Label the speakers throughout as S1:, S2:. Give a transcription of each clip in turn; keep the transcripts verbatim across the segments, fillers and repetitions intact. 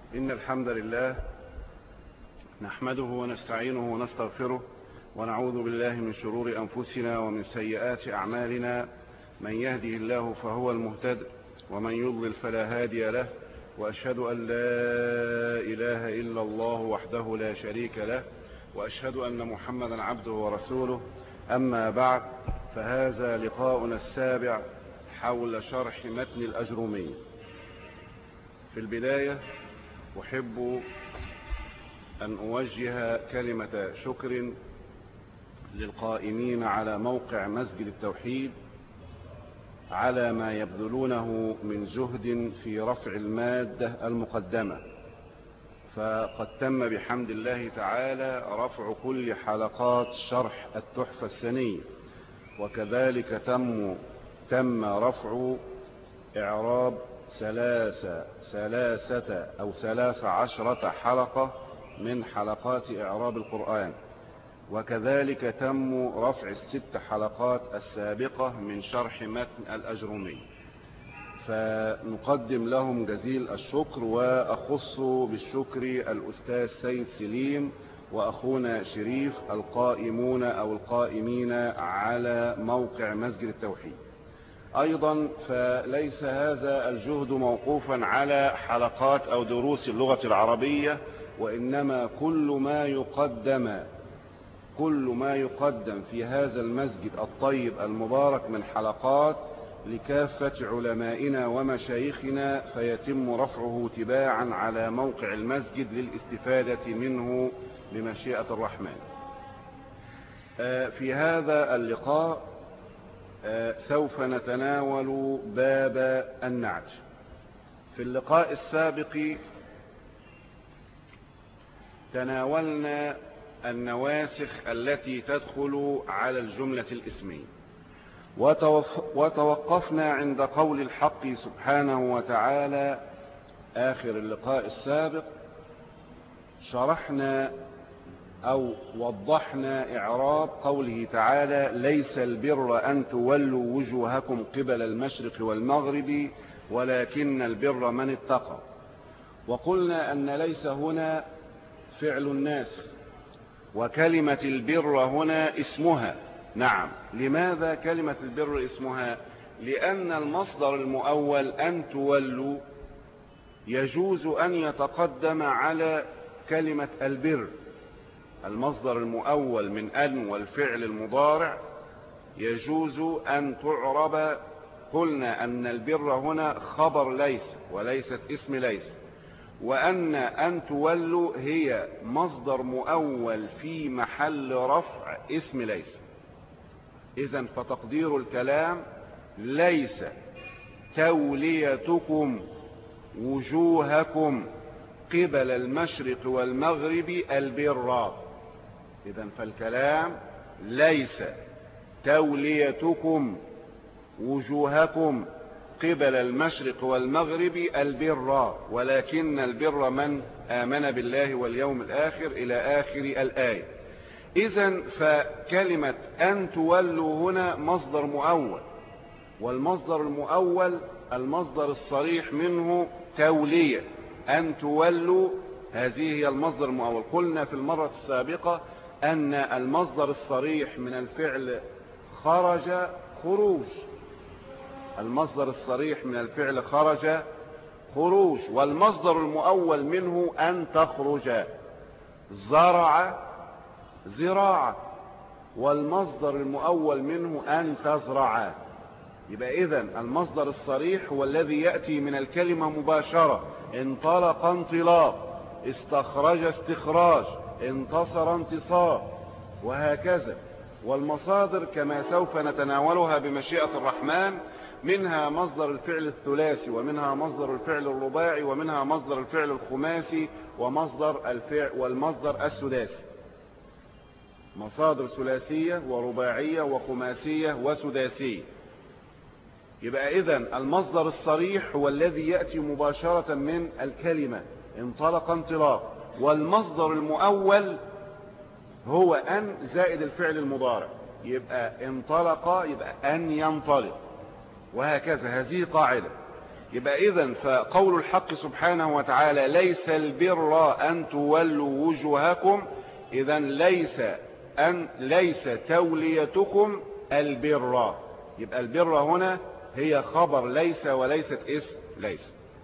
S1: إن الحمد لله نحمده ونستعينه ونستغفره ونعوذ بالله من شرور أنفسنا ومن سيئات أعمالنا. من يهده الله فهو المهتد ومن يضلل فلا هادي له، وأشهد أن لا إله إلا الله وحده لا شريك له، وأشهد أن محمدا عبده ورسوله. أما بعد، فهذا لقاؤنا السابع حول شرح متن الأجرومي. في البداية أحب أن أوجه كلمة شكر للقائمين على موقع مسجد التوحيد على ما يبذلونه من جهد في رفع المادة المقدمة، فقد تم بحمد الله تعالى رفع كل حلقات شرح التحفة السنية، وكذلك تم تم رفع إعراب ثلاثة ثلاثة أو ثلاث عشرة حلقة من حلقات إعراب القرآن، وكذلك تم رفع الست حلقات السابقة من شرح متن الأجرومي، فنقدم لهم جزيل الشكر. وأخص بالشكر الأستاذ سيد سليم وأخونا شريف القائمون أو القائمين على موقع مسجد التوحيد. أيضا فليس هذا الجهد موقوفا على حلقات أو دروس اللغة العربية، وإنما كل ما يقدم كل ما يقدم في هذا المسجد الطيب المبارك من حلقات لكافة علمائنا ومشايخنا، فيتم رفعه تباعا على موقع المسجد للاستفادة منه بمشيئة الرحمن. في هذا اللقاء سوف نتناول باب النعت. في اللقاء السابق تناولنا النواسخ التي تدخل على الجملة الاسمية، وتوقفنا عند قول الحق سبحانه وتعالى. آخر اللقاء السابق شرحنا أو وضحنا إعراب قوله تعالى: ليس البر أن تولوا وجوهكم قبل المشرق والمغرب ولكن البر من اتقى. وقلنا أن ليس هنا فعل الناسخ، وكلمة البر هنا اسمها. نعم، لماذا كلمة البر اسمها؟ لأن المصدر المؤول أن تولوا يجوز أن يتقدم على كلمة البر. المصدر المؤول من أن والفعل المضارع يجوز أن تعرب. قلنا أن البر هنا خبر ليس وليست اسم ليس، وأن أن تولوا هي مصدر مؤول في محل رفع اسم ليس. إذن فتقدير الكلام: ليس توليتكم وجوهكم قبل المشرق والمغرب البر. إذن فالكلام: ليس توليتكم وجوهكم قبل المشرق والمغرب البر ولكن البر من آمن بالله واليوم الآخر إلى آخر الآية. إذن فكلمة أن تولوا هنا مصدر مؤول، والمصدر المؤول المصدر الصريح منه تولية. أن تولوا هذه هي المصدر المؤول. قلنا في المرة السابقة أن المصدر الصريح من الفعل خرج خروج، المصدر الصريح من الفعل خرج خروج، والمصدر المؤول منه أن تخرج. زرع زراعة، والمصدر المؤول منه أن تزرع. يبقى إذن المصدر الصريح هو الذي يأتي من الكلمة مباشرة. انطلق انطلاق، استخرج استخراج، انتصر انتصار، وهكذا. والمصادر كما سوف نتناولها بمشيئة الرحمن: منها مصدر الفعل الثلاثي، ومنها مصدر الفعل الرباعي، ومنها مصدر الفعل الخماسي، ومصدر الفعل والمصدر السداسي. مصادر ثلاثية ورباعية وخماسية وسداسية. يبقى إذن المصدر الصريح هو الذي يأتي مباشرة من الكلمة انطلق انطلاق، والمصدر المؤول هو أن زائد الفعل المضارع. يبقى انطلق يبقى أن ينطلق، وهكذا. هذه قاعدة. يبقى إذن فقول الحق سبحانه وتعالى ليس البر أن تولوا وجوهكم، إذن ليس أن ليس توليتكم البر. يبقى البر هنا هي خبر ليس وليست اسم ليس.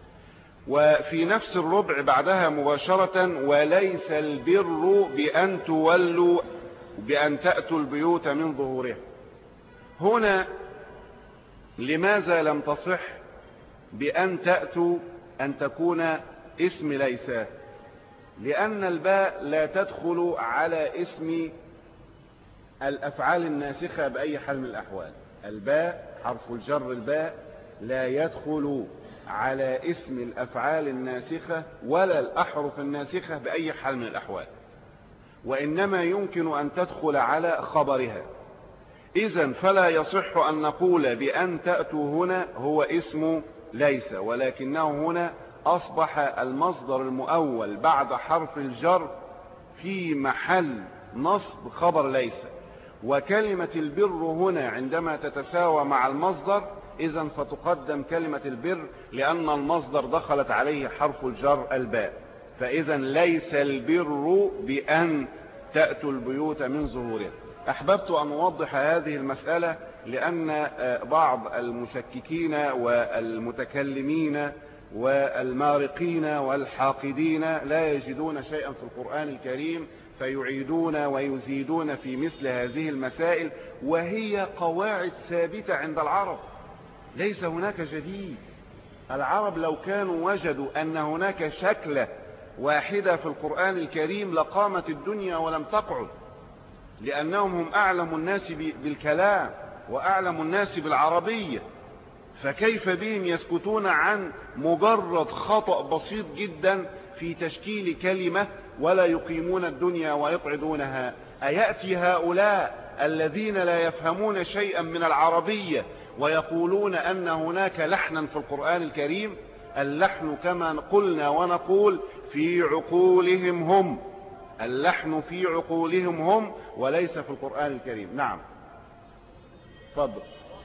S1: وفي نفس الربع بعدها مباشرة وليس البر بأن تولوا بأن تأتوا البيوت من ظهورها. هنا لماذا لم تصح بأن تأتوا أن تكون اسم ليس؟ لأن الباء لا تدخل على اسم الأفعال الناسخة بأي حال من الأحوال. الباء حرف الجر الباء لا يدخل على اسم الأفعال الناسخة ولا الأحرف الناسخة بأي حال من الأحوال، وإنما يمكن أن تدخل على خبرها. إذن فلا يصح أن نقول بأن تأتوا هنا هو اسم ليس، ولكنه هنا أصبح المصدر المؤول بعد حرف الجر في محل نصب خبر ليس. وكلمة البر هنا عندما تتساوى مع المصدر إذن فتقدم كلمة البر، لأن المصدر دخلت عليه حرف الجر الباء. فإذن ليس البر بأن تأتوا البيوت من ظهورها. أحببت أن أوضح هذه المسألة لأن بعض المشككين والمتكلمين والمارقين والحاقدين لا يجدون شيئا في القرآن الكريم فيعيدون ويزيدون في مثل هذه المسائل، وهي قواعد ثابتة عند العرب، ليس هناك جديد. العرب لو كانوا وجدوا أن هناك شكلة واحدة في القرآن الكريم لقامت الدنيا ولم تقعد، لأنهم هم أعلم الناس بالكلام وأعلم الناس بالعربية، فكيف بهم يسكتون عن مجرد خطأ بسيط جدا في تشكيل كلمة ولا يقيمون الدنيا ويقعدونها؟ أيأتي هؤلاء الذين لا يفهمون شيئا من العربية ويقولون أن هناك لحنا في القرآن الكريم؟ اللحن كما قلنا ونقول في عقولهم هم، اللحن في عقولهم هم وليس في القرآن الكريم. نعم تفضل.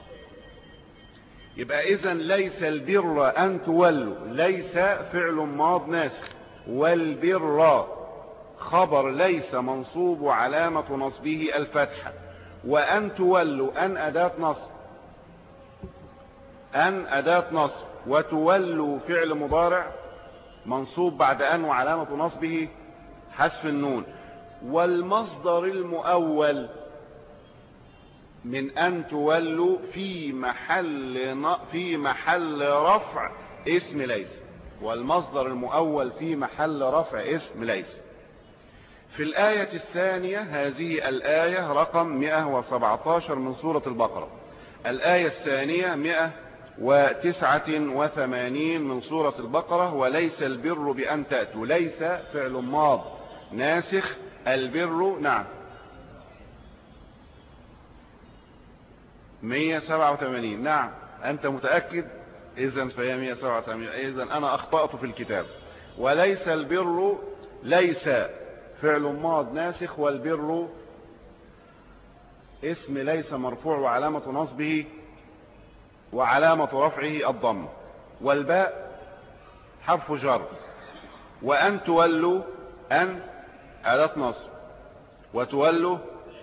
S1: يبقى إذن ليس البر أن تولوا، ليس فعل ماض ناسخ، والبر خبر ليس منصوب علامة نصبه الفتحة، وأن تولوا أن أداة نصب، أن أداة نصب، وتولوا فعل مضارع منصوب بعد أن وعلامة نصبه حذف النون. والمصدر المؤول من أن تولوا في محل في محل رفع اسم ليس، والمصدر المؤول في محل رفع اسم ليس. في الآية الثانية، هذه الآية رقم مئة وسبعة عشر من سورة البقرة، الآية الثانية مئة وتسعة وثمانين من سورة البقرة، وليس البر بأن تأتوا، ليس فعل ماض ناسخ، البر نعم مئة وسبعة وثمانين. نعم أنت متأكد؟ إذن فهي مئة وسبعة وثمانين، إذن أنا أخطأت في الكتاب. وليس البر، ليس فعل ماض ناسخ، والبر اسم ليس مرفوع وعلامة نصبه وعلامة رفعه الضم، والباء حرف جر، وأن تولوا أن أداة نصب، وتولوا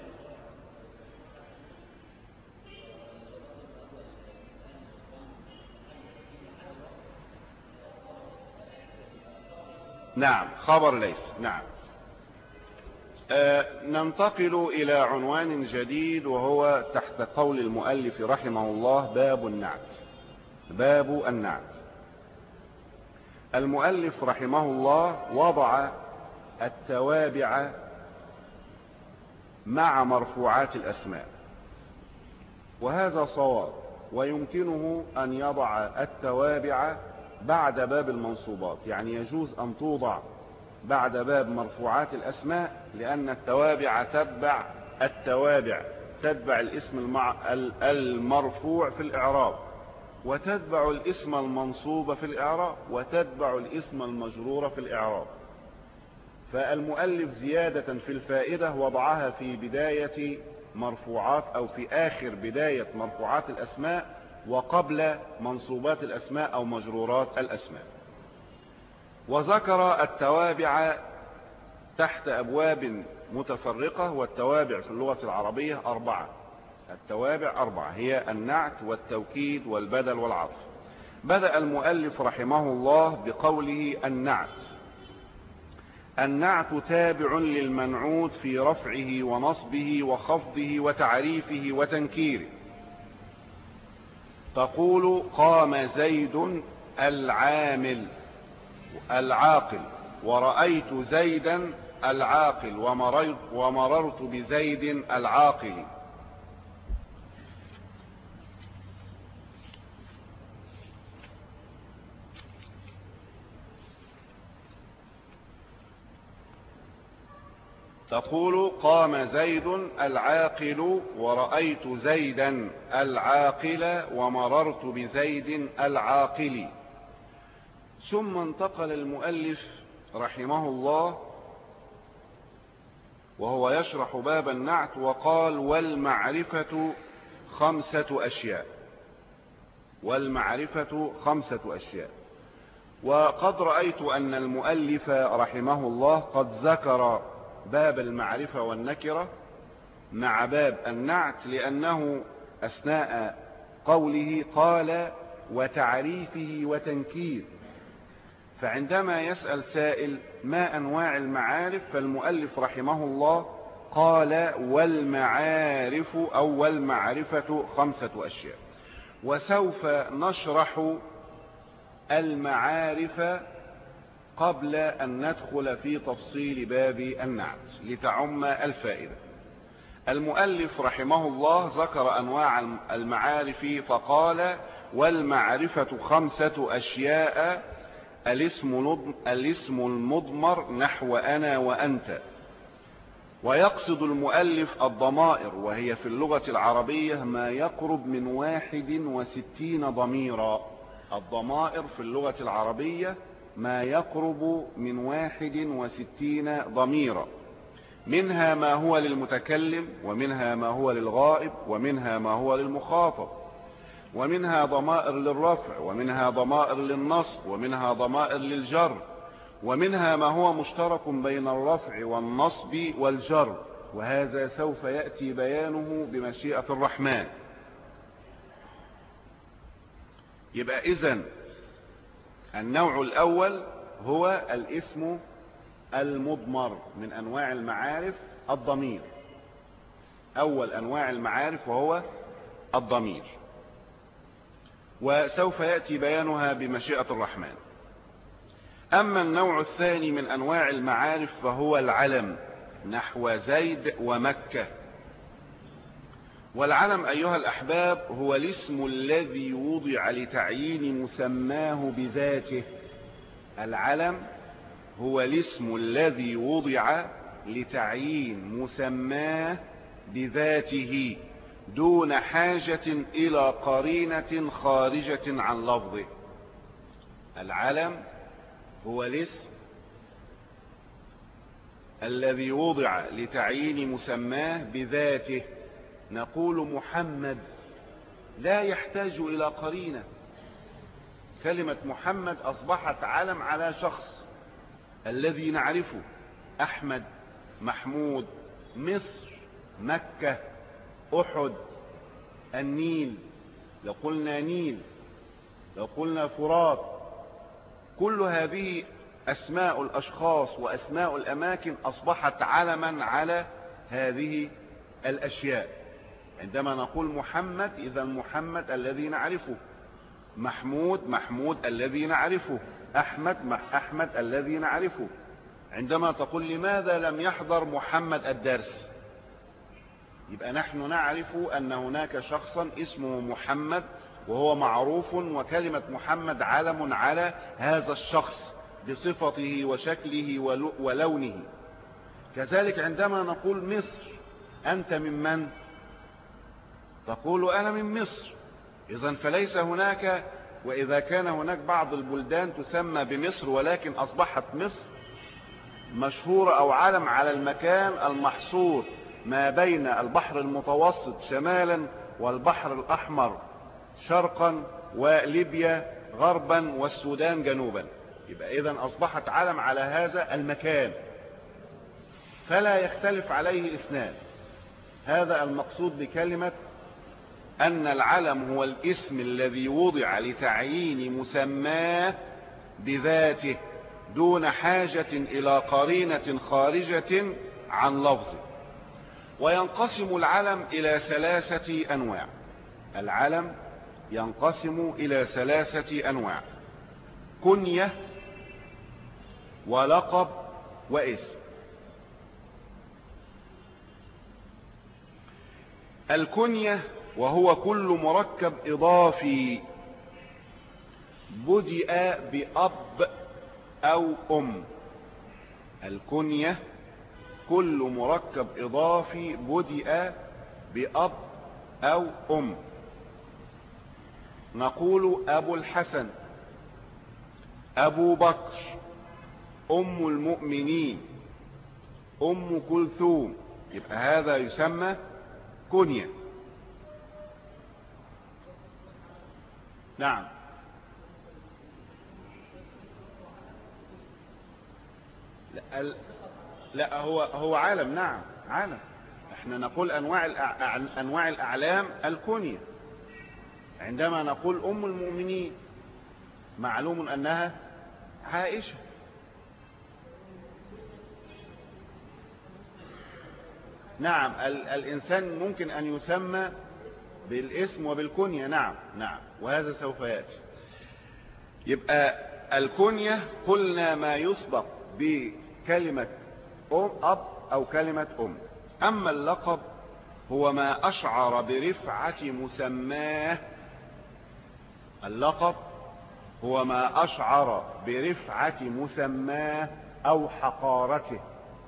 S1: نعم خبر ليس. نعم آه ننتقل إلى عنوان جديد، وهو تحت قول المؤلف رحمه الله باب النعت. باب النعت. المؤلف رحمه الله وضع التوابع مع مرفوعات الأسماء، وهذا صواب، ويمكنه أن يضع التوابع بعد باب المنصوبات، يعني يجوز أن توضع بعد باب مرفوعات الأسماء، لأن التوابع تتبع التوابع تتبع الاسم المع... المرفوع في الإعراب، وتتبع الاسم المنصوب في الإعراب، وتتبع الاسم المجرور في الإعراب. فالمؤلف زيادة في الفائدة وضعها في بداية مرفوعات أو في آخر بداية مرفوعات الأسماء، وقبل منصوبات الأسماء أو مجرورات الأسماء. وذكر التوابع تحت أبواب متفرقة، والتوابع في اللغة العربية أربعة. التوابع أربعة هي النعت والتوكيد والبدل والعطف. بدأ المؤلف رحمه الله بقوله النعت. النعت تابع للمنعوت في رفعه ونصبه وخفضه وتعريفه وتنكيره. تقول قام زيد العامل العاقل، ورأيت زيدا العاقل، ومررت, ومررت بزيد العاقل. تقول قام زيد العاقل، ورأيت زيدا العاقل، ومررت بزيد العاقل. ثم انتقل المؤلف رحمه الله وهو يشرح باب النعت وقال والمعرفة خمسة أشياء. والمعرفة خمسة أشياء. وقد رأيت أن المؤلف رحمه الله قد ذكر باب المعرفة والنكرة مع باب النعت، لأنه أثناء قوله قال وتعريفه وتنكير. فعندما يسأل سائل ما أنواع المعارف، فالمؤلف رحمه الله قال والمعارف أو والمعرفة خمسة أشياء. وسوف نشرح المعارف قبل أن ندخل في تفصيل باب النعت لتعم الفائدة. المؤلف رحمه الله ذكر أنواع المعارف فقال والمعرفة خمسة أشياء: الاسم الاسم المضمر نحو أنا وأنت. ويقصد المؤلف الضمائر، وهي في اللغة العربية ما يقرب من واحد وستين ضميرا. الضمائر في اللغة العربية ما يقرب من واحد وستين ضميرا، منها ما هو للمتكلم، ومنها ما هو للغائب، ومنها ما هو للمخاطب، ومنها ضمائر للرفع، ومنها ضمائر للنصب، ومنها ضمائر للجر، ومنها ما هو مشترك بين الرفع والنصب والجر، وهذا سوف يأتي بيانه بمشيئة الرحمن. يبقى إذن النوع الأول هو الاسم المضمر من أنواع المعارف الضمير. أول أنواع المعارف وهو الضمير، وسوف يأتي بيانها بمشيئة الرحمن. أما النوع الثاني من أنواع المعارف فهو العلم نحو زيد ومكة. والعلم أيها الأحباب هو الاسم الذي وضع لتعيين مسماه بذاته. العلم هو الاسم الذي وضع لتعيين مسماه بذاته دون حاجة إلى قرينة خارجة عن لفظه. العلم هو الاسم الذي وضع لتعيين مسماه بذاته. نقول محمد لا يحتاج إلى قرينة. كلمة محمد أصبحت علم على شخص الذي نعرفه: أحمد، محمود، مصر، مكة، أحد، النيل، لو قلنا نيل، لو قلنا فرات. كل هذه أسماء الأشخاص وأسماء الأماكن أصبحت علما على هذه الأشياء. عندما نقول محمد إذا محمد الذي نعرفه، محمود محمود الذي نعرفه، أحمد أحمد الذي نعرفه. عندما تقول لماذا لم يحضر محمد الدرس، يبقى نحن نعرف أن هناك شخصا اسمه محمد وهو معروف، وكلمة محمد علم على هذا الشخص بصفته وشكله ولونه. كذلك عندما نقول مصر، أنت من من؟ تقول أنا من مصر. إذن فليس هناك، وإذا كان هناك بعض البلدان تسمى بمصر ولكن أصبحت مصر مشهورة أو علم على المكان المحصور ما بين البحر المتوسط شمالا والبحر الأحمر شرقا وليبيا غربا والسودان جنوبا. يبقى إذن أصبحت علم على هذا المكان فلا يختلف عليه اثنان. هذا المقصود بكلمة أن العلم هو الاسم الذي وضع لتعيين مسماه بذاته دون حاجة إلى قرينة خارجة عن لفظه. وينقسم العلم إلى ثلاثة أنواع. العلم ينقسم إلى ثلاثة أنواع: كنية ولقب واسم. الكنية وهو كل مركب إضافي بدأ بأب أو أم. الكنية كل مركب إضافي بدأ بأب أو أم. نقول أبو الحسن، أبو بكر، أم المؤمنين، أم كلثوم. يبقى هذا يسمى كنية. نعم. لا, لا هو هو عالم. نعم عالم. احنا نقول انواع الأع... انواع الاعلام الكنية. عندما نقول ام المؤمنين معلوم انها عائشة. نعم ال... الانسان ممكن ان يسمى بالاسم وبالكنية. نعم نعم وهذا سوف يأتي. يبقى الكنية قلنا ما يسبق بكلمة أم أب أو كلمة أم. أما اللقب هو ما أشعر برفعة مسماه. اللقب هو ما أشعر برفعة مسماه أو حقارته.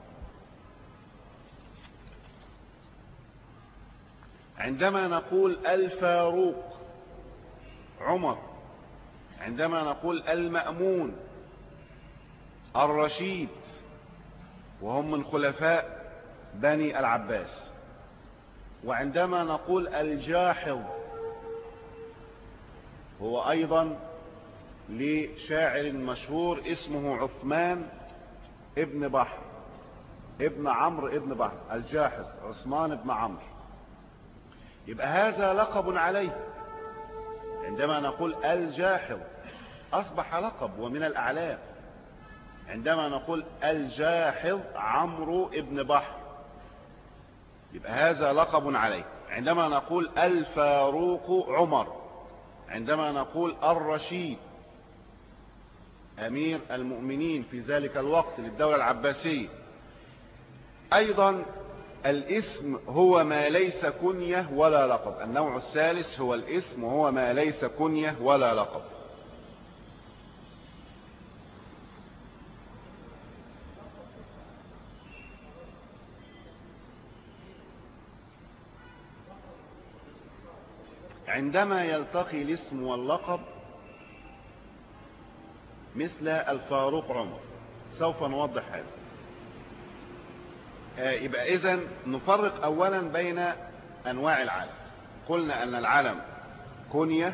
S1: عندما نقول الفاروق عمر، عندما نقول المأمون الرشيد وهم من خلفاء بني العباس، وعندما نقول الجاحظ هو أيضا لشاعر مشهور اسمه عثمان ابن بحر ابن عمرو ابن بحر، الجاحظ عثمان ابن عمرو. يبقى هذا لقب عليه. عندما نقول الجاحظ أصبح لقب ومن الأعلام. عندما نقول الجاحظ عمرو ابن بحر يبقى هذا لقب عليه. عندما نقول الفاروق عمر، عندما نقول الرشيد أمير المؤمنين في ذلك الوقت للدولة العباسية. أيضا الاسم هو ما ليس كنية ولا لقب. النوع الثالث هو الاسم وهو ما ليس كنية ولا لقب. عندما يلتقي الاسم واللقب مثل الفاروق عمر سوف نوضح هذا. يبقى إذن نفرق أولا بين أنواع العلم. قلنا أن العلم كنية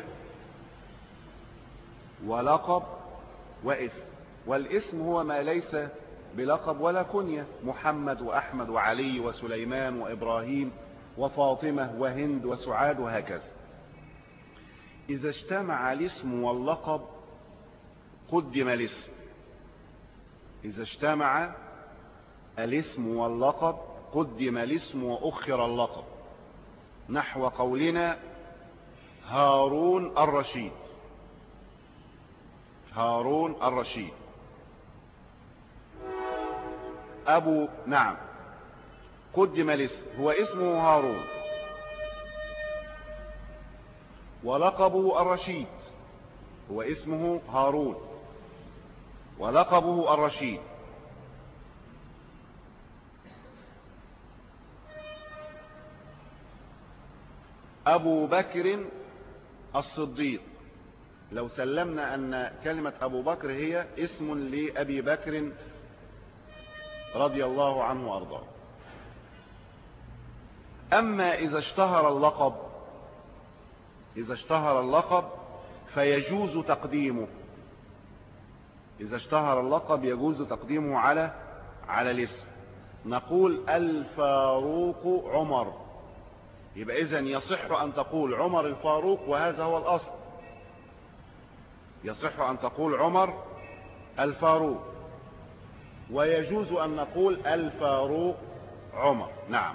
S1: ولقب واسم، والاسم هو ما ليس بلقب ولا كنية، محمد وأحمد وعلي وسليمان وإبراهيم وفاطمة وهند وسعاد وهكذا. إذا اجتمع الاسم واللقب قدم الاسم. إذا اجتمع الاسم واللقب قدم الاسم وأخر اللقب، نحو قولنا هارون الرشيد. هارون الرشيد أبو نعم قدم الاسم، هو اسمه هارون ولقبه الرشيد، هو اسمه هارون ولقبه الرشيد. أبو بكر الصديق، لو سلمنا أن كلمة أبو بكر هي اسم لأبي بكر رضي الله عنه وأرضاه. أما إذا اشتهر اللقب إذا اشتهر اللقب فيجوز تقديمه، إذا اشتهر اللقب يجوز تقديمه على على الاسم. نقول الفاروق عمر، يبقى إذن يصح أن تقول عمر الفاروق، وهذا هو الأصل. يصح أن تقول عمر الفاروق، ويجوز أن نقول الفاروق عمر. نعم.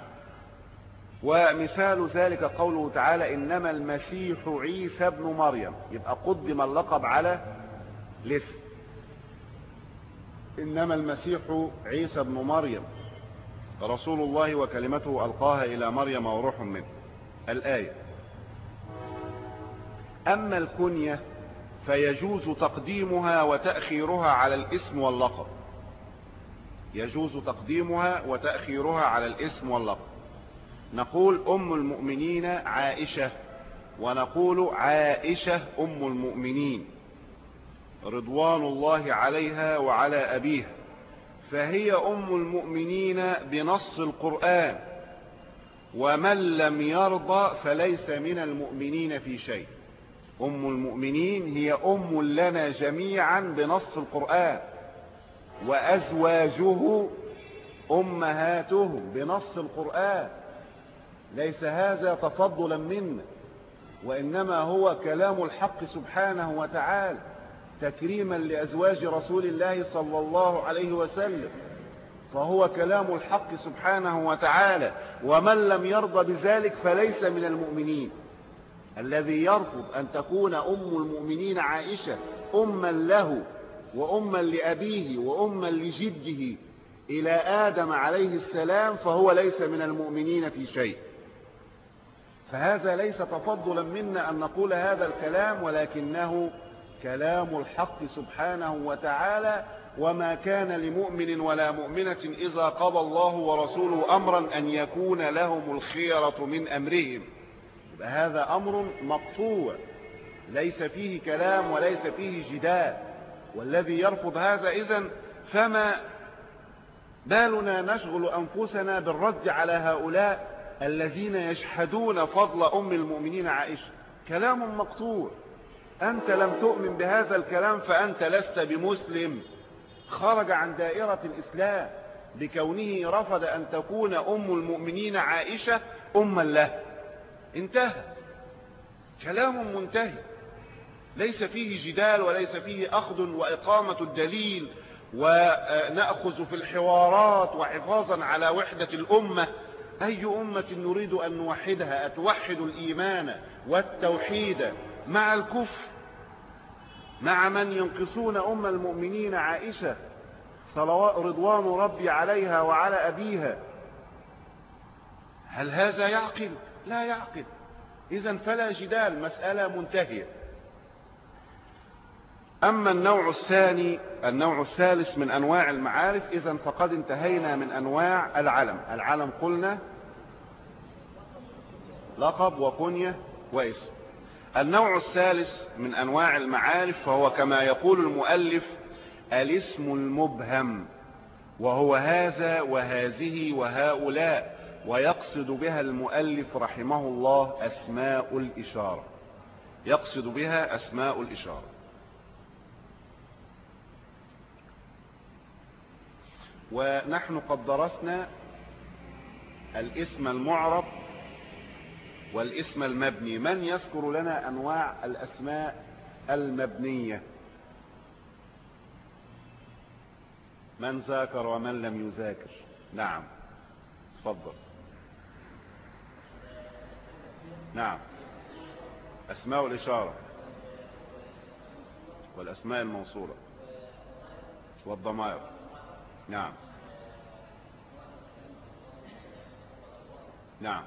S1: ومثال ذلك قوله تعالى إنما المسيح عيسى ابن مريم، يبقى قدم اللقب على الاسم. إنما المسيح عيسى ابن مريم رسول الله وكلمته ألقاها إلى مريم وروح منه، الآية. أما الكنية فيجوز تقديمها وتأخيرها على الاسم واللقب، يجوز تقديمها وتأخيرها على الاسم واللقب. نقول أم المؤمنين عائشة، ونقول عائشة أم المؤمنين رضوان الله عليها وعلى أبيها، فهي أم المؤمنين بنص القرآن، ومن لم يرضى فليس من المؤمنين في شيء. أم المؤمنين هي أم لنا جميعا بنص القرآن، وأزواجه أمهاتهم بنص القرآن. ليس هذا تفضلا منا، وإنما هو كلام الحق سبحانه وتعالى تكريما لأزواج رسول الله صلى الله عليه وسلم، فهو كلام الحق سبحانه وتعالى. ومن لم يرضى بذلك فليس من المؤمنين. الذي يرفض أن تكون أم المؤمنين عائشة أما له وأما لأبيه وأما لجده إلى آدم عليه السلام فهو ليس من المؤمنين في شيء. فهذا ليس تفضلا منا أن نقول هذا الكلام، ولكنه كلام الحق سبحانه وتعالى. وما كان لمؤمن ولا مؤمنة إذا قضى الله ورسوله أمرا أن يكون لهم الخيرة من أمرهم. يبقى هذا أمر مقطوع ليس فيه كلام وليس فيه جدال. والذي يرفض هذا إذن فما بالنا نشغل أنفسنا بالرد على هؤلاء الذين يشهدون فضل أم المؤمنين عائشة؟ كلام مقطوع. أنت لم تؤمن بهذا الكلام فأنت لست بمسلم، خرج عن دائرة الإسلام بكونه رفض أن تكون أم المؤمنين عائشة أما له. انتهى، كلام منتهي، ليس فيه جدال وليس فيه أخذ وإقامة الدليل ونأخذ في الحوارات وحفاظا على وحدة الأمة. أي أمة نريد أن نوحدها؟ أتوحد الإيمان والتوحيد مع الكفر، مع من ينقصون أم المؤمنين عائشة صلوات رضوان ربي عليها وعلى أبيها؟ هل هذا يعقل؟ لا يعقل. إذن فلا جدال، مسألة منتهية. أما النوع الثاني النوع الثالث من أنواع المعارف، إذن فقد انتهينا من أنواع العلم. العلم قلنا لقب وكنية واسم. النوع الثالث من أنواع المعارف فهو كما يقول المؤلف الاسم المبهم، وهو هذا وهذه وهؤلاء، ويقصد بها المؤلف رحمه الله أسماء الإشارة، يقصد بها أسماء الإشارة. ونحن قد درسنا الاسم المعرب والاسم المبني. من يذكر لنا أنواع الأسماء المبنية؟ من ذاكر ومن لم يذاكر؟ نعم، تفضل. نعم، أسماء الإشارة والأسماء الموصولة والضمائر. نعم نعم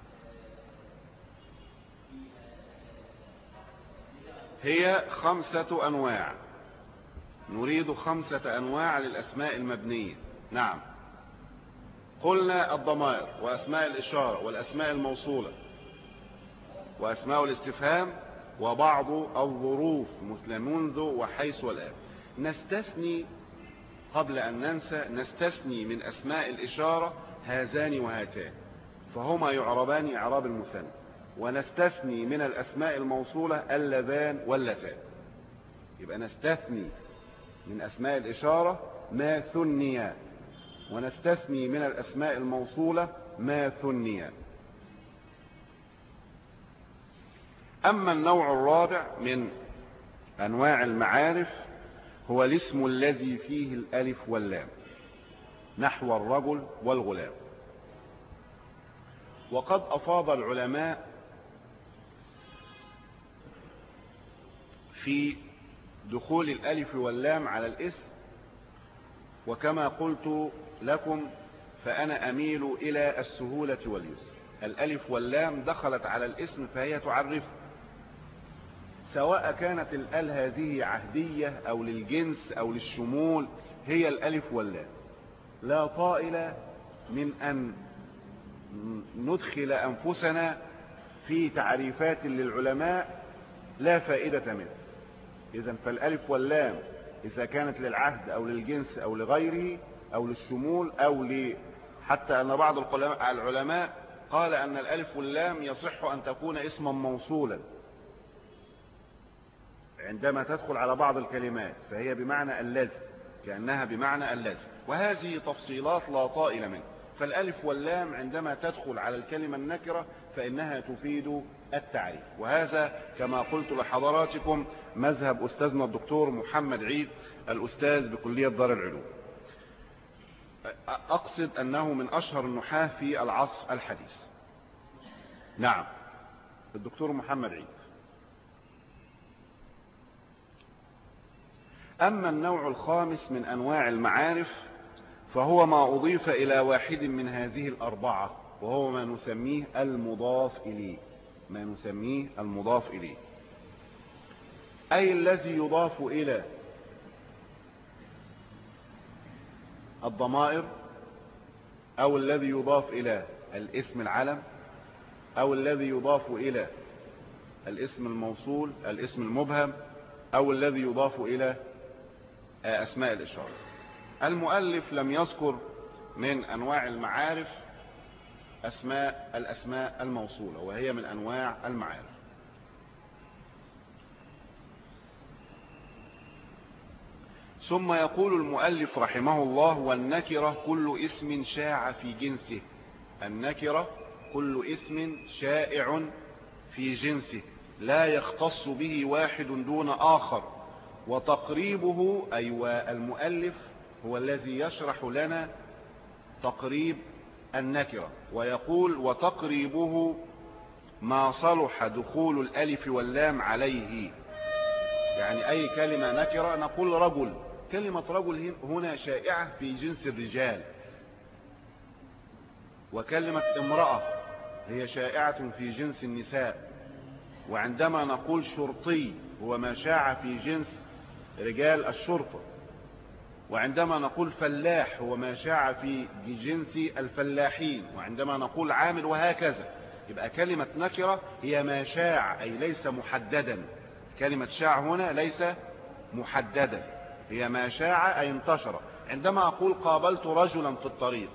S1: هي خمسة أنواع، نريد خمسة أنواع للأسماء المبنية. نعم، قلنا الضمائر وأسماء الإشارة والأسماء الموصولة وأسماء الاستفهام وبعض الظروف مثل منذ وحيث والآن. نستثني قبل أن ننسى، نستثني من أسماء الإشارة هذان وهاتان، فهما يعربان إعراب المثنى. ونستثني من الأسماء الموصولة اللذان واللتان. يبقى نستثني من أسماء الإشارة ما ثنيا، ونستثني من الأسماء الموصولة ما ثنيا. أما النوع الرابع من أنواع المعارف هو الاسم الذي فيه الألف واللام، نحو الرجل والغلام. وقد أفاض العلماء في دخول الألف واللام على الاسم، وكما قلت لكم فأنا أميل إلى السهولة واليسر. الألف واللام دخلت على الاسم فهي تعرفه، سواء كانت الأل هذه عهدية أو للجنس أو للشمول، هي الألف واللام. لا طائل من أن ندخل أنفسنا في تعريفات للعلماء لا فائدة منه. إذن فالألف واللام إذا كانت للعهد أو للجنس أو لغيره أو للشمول أو ل... حتى أن بعض العلماء قال أن الألف واللام يصح أن تكون اسما موصولا عندما تدخل على بعض الكلمات، فهي بمعنى اللازم، كأنها بمعنى اللازم. وهذه تفصيلات لا طائل منها. فالألف واللام عندما تدخل على الكلمة النكرة فإنها تفيد التعريف. وهذا كما قلت لحضراتكم مذهب أستاذنا الدكتور محمد عيد الأستاذ بكلية دار العلوم. أقصد أنه من أشهر النحاة في العصر الحديث. نعم، الدكتور محمد عيد. أما النوع الخامس من أنواع المعارف فهو ما أضيف إلى واحد من هذه الأربعة، وهو ما نسميه المضاف إليه. ما نسميه المضاف إليه أي الذي يضاف إلى الضمائر، أو الذي يضاف إلى الاسم العلم، أو الذي يضاف إلى الاسم الموصول الاسم المبهم، أو الذي يضاف إلى أسماء الإشارة. المؤلف لم يذكر من أنواع المعارف أسماء الأسماء الموصولة، وهي من أنواع المعارف. ثم يقول المؤلف رحمه الله: والنكرة كل اسم شاع في جنسه. النكرة كل اسم شائع في جنسه لا يختص به واحد دون آخر. وتقريبه، أيوة المؤلف هو الذي يشرح لنا تقريب النكرة، ويقول: وتقريبه ما صلح دخول الألف واللام عليه. يعني أي كلمة نكرة نقول رجل. كلمة رجل هنا شائعة في جنس الرجال، وكلمة امرأة هي شائعة في جنس النساء. وعندما نقول شرطي هو ما شاع في جنس رجال الشرطة. وعندما نقول فلاح هو ما شاع في جنس الفلاحين. وعندما نقول عامل، وهكذا. يبقى كلمة نكرة هي ما شاع، أي ليس محددا. كلمة شاع هنا ليس محددا، هي ما شاع أي انتشر. عندما أقول قابلت رجلا في الطريق،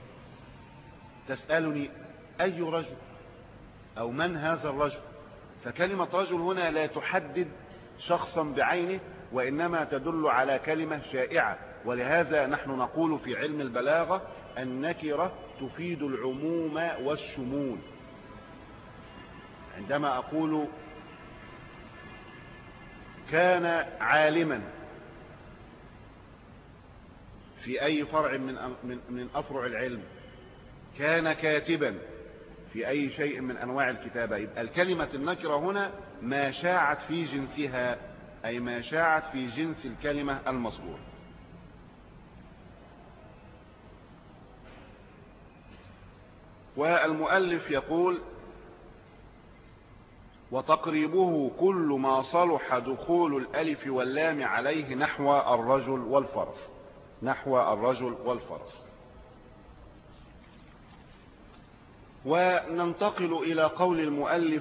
S1: تسألني أي رجل أو من هذا الرجل؟ فكلمة رجل هنا لا تحدد شخصا بعينه، وإنما تدل على كلمة شائعة. ولهذا نحن نقول في علم البلاغة: النكرة تفيد العموم والشمول. عندما أقول كان عالما في أي فرع من من أفرع العلم، كان كاتبا في أي شيء من أنواع الكتابة، يبقى الكلمة النكرة هنا ما شاعت في جنسها، أي ما شاعت في جنس الكلمة المذكورة. والمؤلف يقول: وتقريبه كل ما صلح دخول الألف واللام عليه نحو الرجل والفرس. نحو الرجل والفرس. وننتقل إلى قول المؤلف: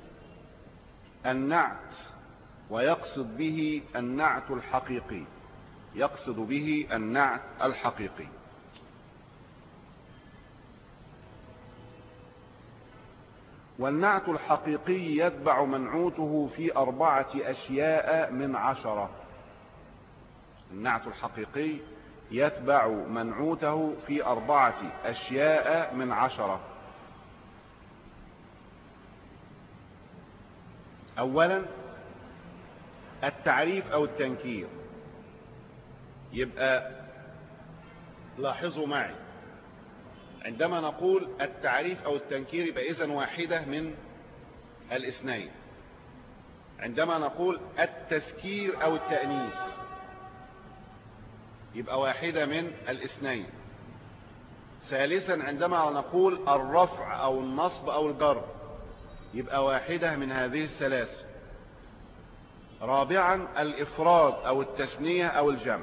S1: النعت، ويقصد به النعت الحقيقي. يقصد به النعت الحقيقي. والنعت الحقيقي يتبع منعوته في أربعة أشياء من عشرة. النعت الحقيقي يتبع منعوته في أربعة أشياء من عشرة. أولا التعريف أو التنكير. يبقى لاحظوا معي، عندما نقول التعريف أو التنكير يبقى إذن واحدة من الاثنين. عندما نقول التذكير أو التأنيث يبقى واحدة من الاثنين. ثالثا عندما نقول الرفع أو النصب أو الجر يبقى واحدة من هذه الثلاث. رابعا الإفراد أو التثنية أو الجمع.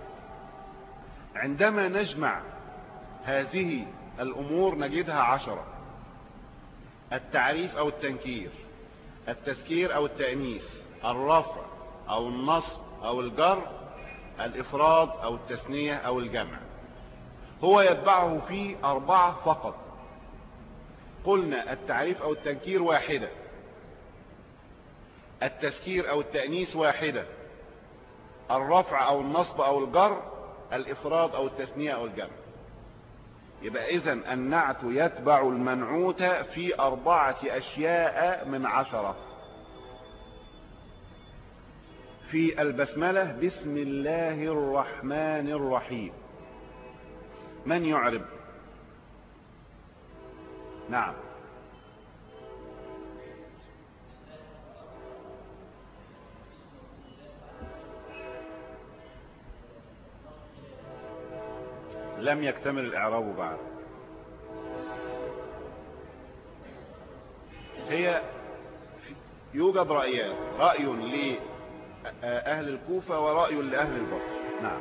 S1: عندما نجمع هذه الأمور نجدها عشرة: التعريف أو التنكير، التذكير أو التأنيث، الرفع أو النصب أو الجر، الإفراد أو التثنية أو الجمع. هو يتبعه في أربعة فقط. قلنا التعريف أو التنكير واحدة، التذكير أو التأنيث واحدة، الرفع أو النصب أو الجر، الإفراد أو التثنية أو الجمع. يبقى إذن النعت يتبع المنعوت في أربعة أشياء من عشرة. في البسملة: بسم الله الرحمن الرحيم. من يعرب؟ نعم. لم يكتمل الإعراب بعد. هي يوجد رأيان: رأي لأهل الكوفة ورأي لأهل البصرة. نعم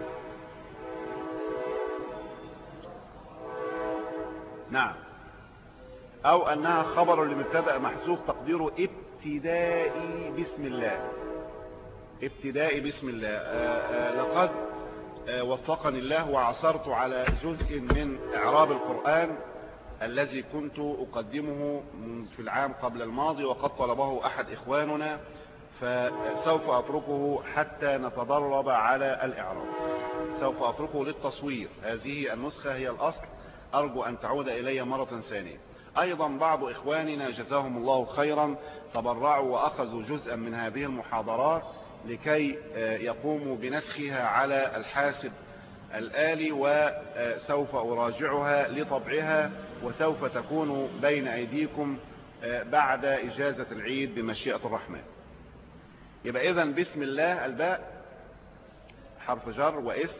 S1: نعم. أو أنها خبر لمبتدأ محذوف تقديره ابتدائي بسم الله. ابتدائي بسم الله. آآ آآ لقد وفقني الله وعثرت على جزء من إعراب القرآن الذي كنت أقدمه في العام قبل الماضي، وقد طلبه أحد إخواننا، فسوف أتركه حتى نتدرب على الإعراب. سوف أتركه للتصوير. هذه النسخة هي الأصل، أرجو أن تعود إلي مرة ثانية. أيضا بعض إخواننا جزاهم الله خيرا تبرعوا وأخذوا جزءا من هذه المحاضرات لكي يقوموا بنسخها على الحاسب الآلي، وسوف أراجعها لطبعها، وسوف تكون بين أيديكم بعد إجازة العيد بمشيئة الرحمن. يبقى إذن بسم الله الباء حرف جر واسم.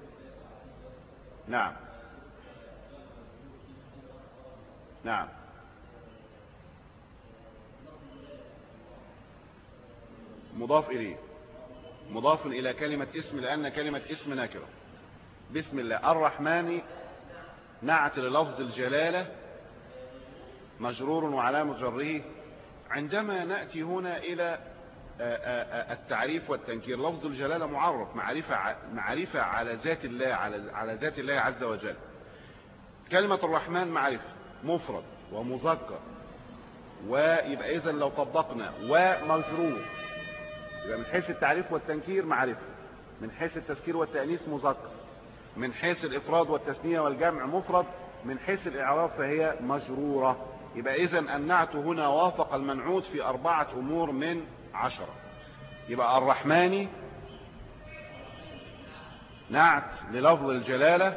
S1: نعم نعم. مضاف إليه، مضاف إلى كلمة اسم لأن كلمة اسم نكرة. بسم الله. الرحمن نعت للفظ الجلالة مجرور وعلامة جره. عندما نأتي هنا إلى التعريف والتنكير، لفظ الجلالة معرف، معرفة معرفة على ذات الله، على على ذات الله عز وجل. كلمة الرحمن معرفة مفرد ومذكر، ويبقى إذن لو طبقنا ومجرور يبقى من حيث التعريف والتنكير معرفة، من حيث التذكير والتأنيث مذكر، من حيث الإفراد والتثنية والجمع مفرد، من حيث الإعراب فهي مجرورة. يبقى إذن النعت هنا وافق المنعوت في أربعة أمور من عشرة. يبقى الرحمن نعت للفظ الجلالة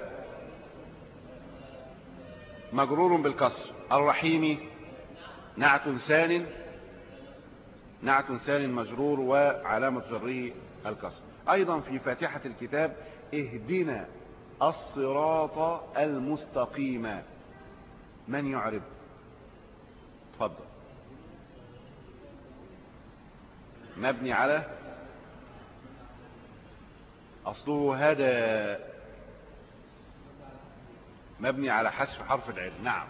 S1: مجرور بالكسر. الرحيم نعت ثان، نعت ثان مجرور وعلامة جره الكسر. أيضا في فاتحة الكتاب: اهدنا الصراط المستقيم. من يعرب؟ تفضل. مبني على أصله هدى، مبني على حذف حرف العلم. نعم.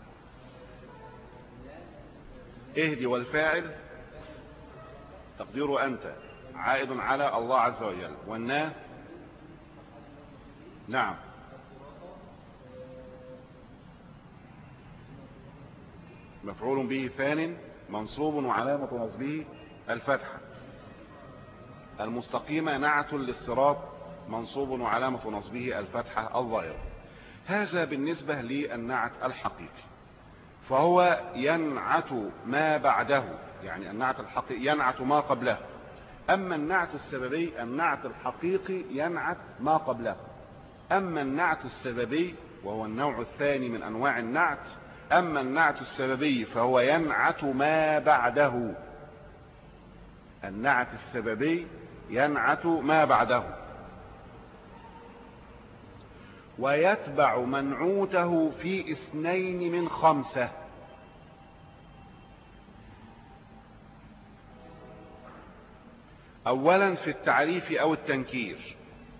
S1: اهدي والفاعل تقديره أنت عائد على الله عز وجل. والنا نعم مفعول به ثان منصوب وعلامة نصبه الفتحة. المستقيمة نعت للصراط منصوب وعلامة نصبه الفتحة الظاهرة. هذا بالنسبة للنعت الحقيقي، فهو ينعت ما بعده، يعني النعت الحقيقي ينعت ما قبله. أما النعت السببي، النعت الحقيقي ينعت ما قبله. أما النعت السببي وهو النوع الثاني من أنواع النعت، أما النعت السببي فهو ينعت ما بعده. النعت السببي ينعت ما بعده ويتبع منعوته في اثنين من خمسة. أولا في التعريف أو التنكير،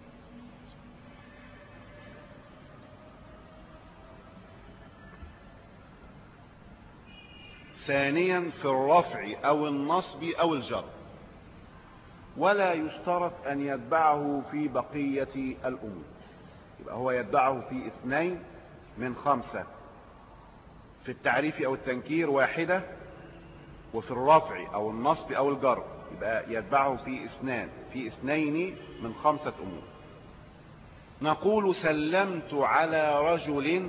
S1: ثانيا في الرفع أو النصب أو الجر، ولا يشترط أن يتبعه في بقية الأمور. يبقى هو يتبعه في اثنين من خمسة، في التعريف أو التنكير واحدة، وفي الرفع أو النصب أو الجر يبقى يتبعه في اثنان في اثنين من خمسة أمور. نقول سلمت على رجل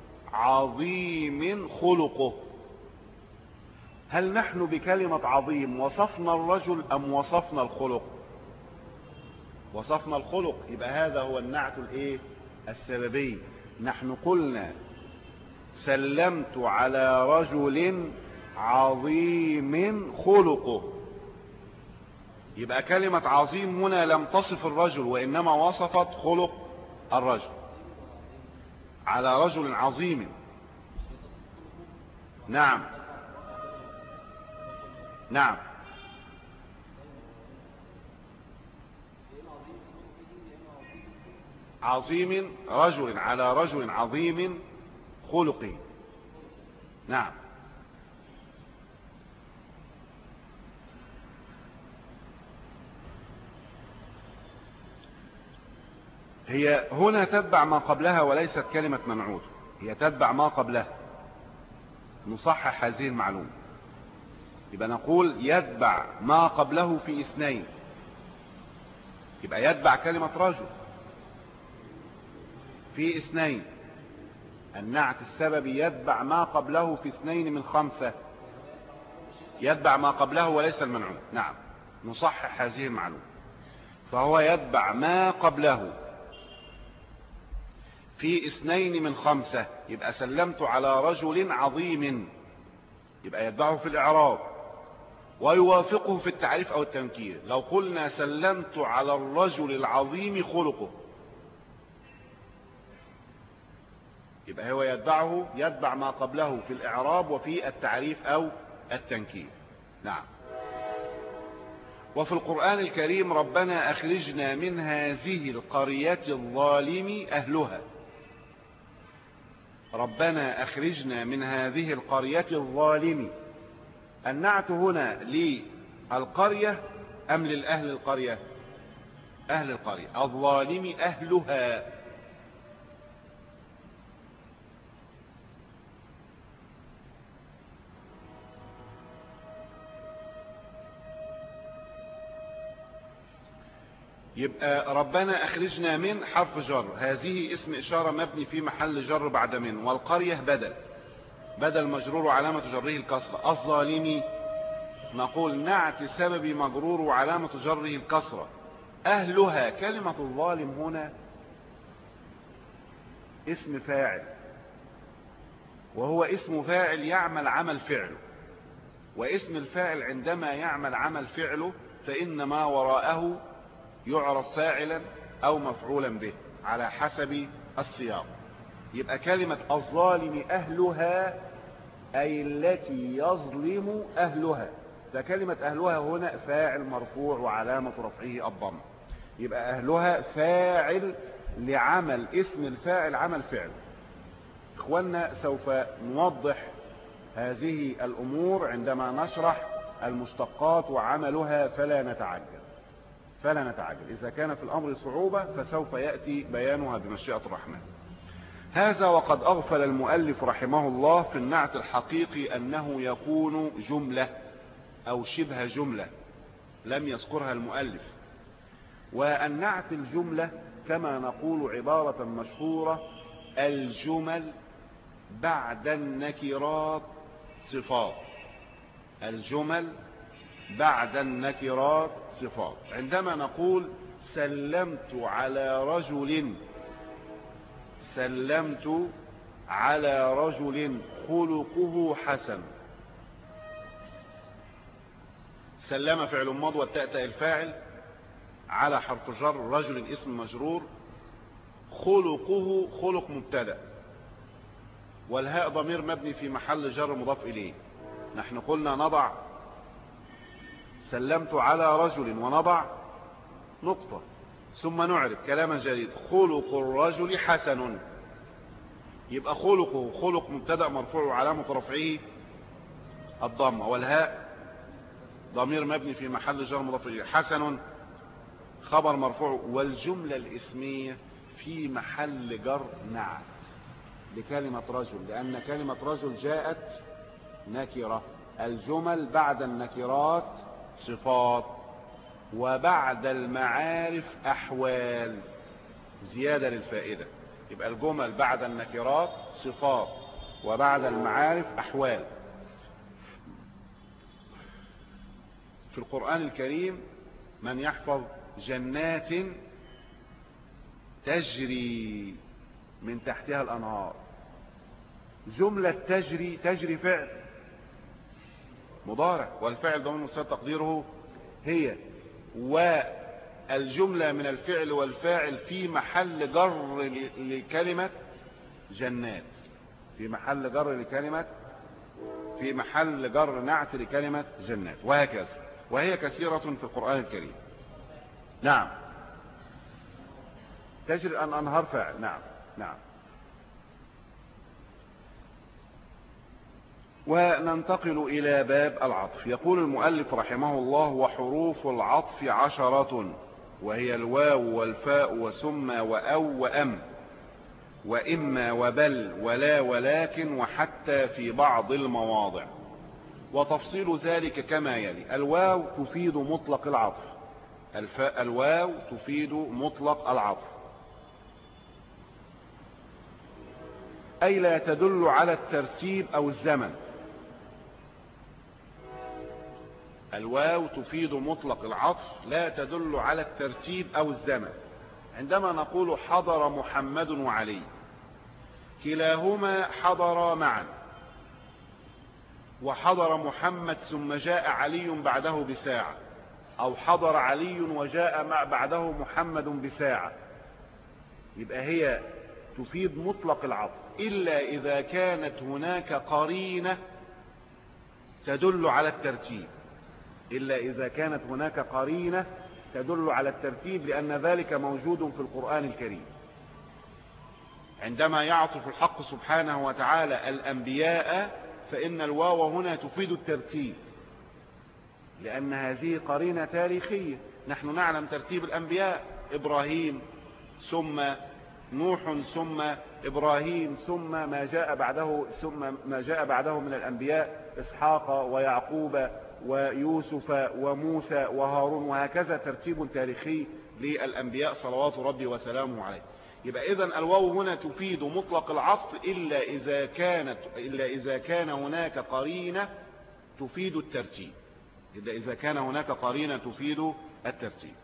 S1: عظيم خلقه. هل نحن بكلمة عظيم وصفنا الرجل أم وصفنا الخلق؟ وصفنا الخلق، يبقى هذا هو النعت الايه السببي. نحن قلنا سلمت على رجل عظيم خلقه، يبقى كلمة عظيم هنا لم تصف الرجل وإنما وصفت خلق الرجل. على رجل عظيم، نعم نعم عظيم رجل، على رجل عظيم خلقه، نعم. هي هنا تتبع ما قبلها وليست كلمة منعوت، هي تتبع ما قبلها. نصحح هذه المعلومة، يبقى نقول يتبع ما قبله في اثنين، يبقى يتبع كلمة رجل في اثنين. النعت السببي يتبع ما قبله في اثنين من خمسة، يتبع ما قبله وليس المنعوت، نعم. نصحح هذه المعلومة، فهو يتبع ما قبله في اثنين من خمسة. يبقى سلمت على رجل عظيم، يبقى يتبعه في الإعراب ويوافقه في التعريف أو التنكير. لو قلنا سلمت على الرجل العظيم خلقه، يبقى هو يتبعه يتبع ما قبله في الإعراب وفي التعريف أو التنكير، نعم. وفي القرآن الكريم ربنا أخرجنا من هذه القرية الظالم أهلها. ربنا أخرجنا من هذه القرية الظالم، النعت هنا للقرية أم للأهل القرية؟ أهل القرية. الظالم أهلها، يبقى ربنا أخرجنا من حرف جر، هذه اسم إشارة مبني في محل جر بعد من، والقرية بدل بدل مجرور وعلامة جره الكسرة. الظالمي نقول نعت سبب مجرور وعلامة جره الكسرة. أهلها، كلمة الظالم هنا اسم فاعل، وهو اسم فاعل يعمل عمل فعله، واسم الفاعل عندما يعمل عمل فعله فإن ما وراءه يعرف فاعلا أو مفعولا به على حسب السياق. يبقى كلمة الظالم أهلها أي التي يظلم أهلها، فكلمة أهلها هنا فاعل مرفوع وعلامة رفعه الضم. يبقى أهلها فاعل لعمل اسم الفاعل عمل فعل. إخواننا سوف نوضح هذه الأمور عندما نشرح المشتقات وعملها، فلا نتعجل فلا نتعجل إذا كان في الأمر صعوبة فسوف يأتي بيانها بمشيئة الرحمن. هذا وقد أغفل المؤلف رحمه الله في النعت الحقيقي أنه يكون جملة أو شبه جملة لم يذكرها المؤلف. والنعت الجملة كما نقول عبارة مشهورة: الجمل بعد النكرات صفات. الجمل بعد النكرات صفات. عندما نقول سلمت على رجل، سلمت على رجل خلقه حسن، سلم فعل ماضي والتاء الفاعل، على حرف جر، رجل اسم مجرور، خلقه خلق مبتدا، والهاء ضمير مبني في محل جر مضاف إليه. نحن قلنا نضع سلمت على رجل ونضع نقطة ثم نعرف كلاما جديد: خلق الرجل حسن. يبقى خلقه خلق مبتدا مرفوع علامة رفعه الضمة، والهاء ضمير مبني في محل جر مضاف إليه، حسن خبر مرفوع، والجملة الاسمية في محل جر نعت لكلمة رجل، لأن كلمة رجل جاءت نكرة. الجمل بعد النكرات صفات، وبعد المعارف أحوال، زيادة للفائدة. يبقى الجمل بعد النكرات صفات، وبعد المعارف أحوال. في القرآن الكريم من يحفظ جنات تجري من تحتها الأنهار، جملة تجري، تجري فعل مضارع، والفعل ضمير مستتر تقديره هي، والجملة من الفعل والفاعل في محل جر لكلمة جنات، في محل جر لكلمة في محل جر نعت لكلمة جنات، وهكذا. وهي كثيرة في القرآن الكريم. نعم، تجري أن أنهار فاعل. نعم نعم. وننتقل إلى باب العطف. يقول المؤلف رحمه الله: وحروف العطف عشرة، وهي الواو والفاء وثم وأو وأم وإما وبل ولا ولكن وحتى في بعض المواضع. وتفصيل ذلك كما يلي: الواو تفيد مطلق العطف. الفاء الواو تفيد مطلق العطف، أي لا تدل على الترتيب أو الزمن. الواو تفيد مطلق العطف لا تدل على الترتيب أو الزمن. عندما نقول حضر محمد وعلي، كلاهما حضر معا، وحضر محمد ثم جاء علي بعده بساعة، أو حضر علي وجاء مع بعده محمد بساعة. يبقى هي تفيد مطلق العطف، إلا إذا كانت هناك قرينة تدل على الترتيب، إلا إذا كانت هناك قرينة تدل على الترتيب، لأن ذلك موجود في القرآن الكريم. عندما يعطف الحق سبحانه وتعالى الأنبياء فإن الواو هنا تفيد الترتيب، لأن هذه قرينة تاريخية. نحن نعلم ترتيب الأنبياء: إبراهيم ثم نوح ثم إبراهيم ثم ما جاء بعده ثم ما جاء بعده من الأنبياء: إسحاق ويعقوب ويوسف وموسى وهارون، وهكذا ترتيب تاريخي للأنبياء صلوات ربي وسلامه عليه. يبقى إذن الواو هنا تفيد مطلق العطف إلا إذا كانت إلا إذا كان هناك قرينة تفيد الترتيب، إلا إذا كان هناك قرينة تفيد الترتيب.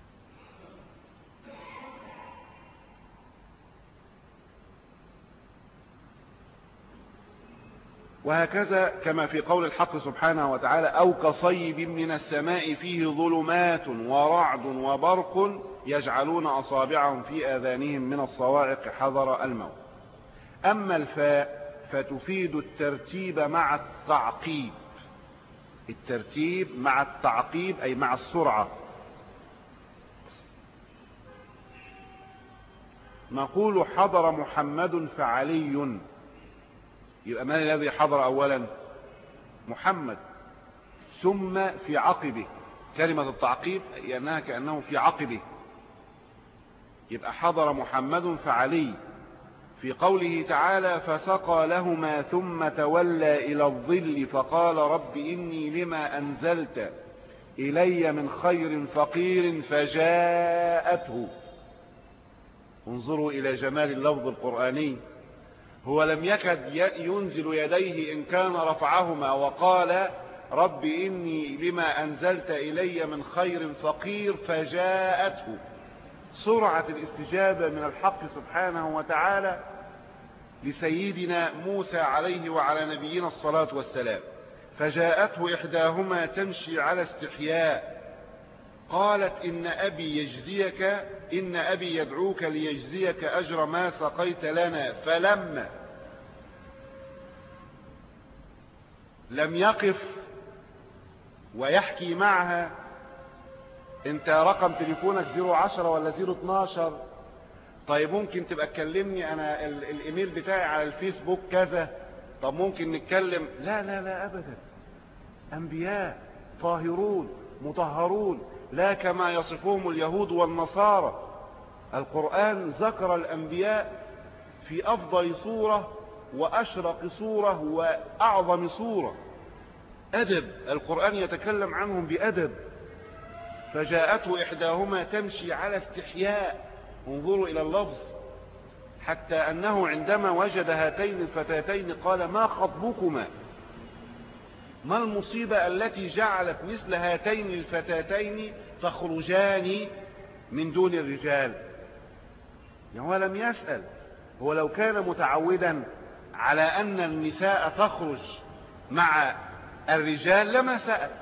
S1: وهكذا كما في قول الحق سبحانه وتعالى: أو كصيب من السماء فيه ظلمات ورعد وبرق يجعلون أصابعهم في آذانهم من الصواعق حذر الموت. أما الفاء فتفيد الترتيب مع التعقيب، الترتيب مع التعقيب أي مع السرعة. نقول حضر محمد فعلي، يبقى من الذي حضر أولا؟ محمد، ثم في عقبه كلمة التعقيب لأنها كأنه في عقبه، يبقى حضر محمد فعلي، في قوله تعالى فسقى لهما ثم تولى إلى الظل فقال رب إني لما أنزلت إلي من خير فقير فجاءته. انظروا إلى جمال اللفظ القرآني، هو لم يكد ينزل يديه إن كان رفعهما وقال رب إني لما أنزلت إلي من خير فقير فجاءته. سرعة الاستجابة من الحق سبحانه وتعالى لسيدنا موسى عليه وعلى نبينا الصلاة والسلام. فجاءته إحداهما تمشي على استحياء قالت إن أبي يجزيك إن أبي يدعوك ليجزيك أجر ما سقيت لنا. فلما لم يقف ويحكي معها انت رقم تليفونك زيرو عشرة ولا زيرو اتناشر، طيب ممكن تبقى تكلمني انا الايميل بتاعي على الفيسبوك كذا، طب ممكن نتكلم. لا لا لا ابدا، انبياء طاهرون مطهرون لا كما يصفهم اليهود والنصارى. القرآن ذكر الانبياء في افضل صورة واشرق صورة واعظم صورة. ادب، القرآن يتكلم عنهم بادب. فجاءته إحداهما تمشي على استحياء، انظروا إلى اللفظ، حتى أنه عندما وجد هاتين الفتاتين قال ما خطبكما؟ ما المصيبة التي جعلت مثل هاتين الفتاتين تخرجان من دون الرجال؟ يعني هو لم يسأل، هو لو كان متعودا على أن النساء تخرج مع الرجال لما سأل،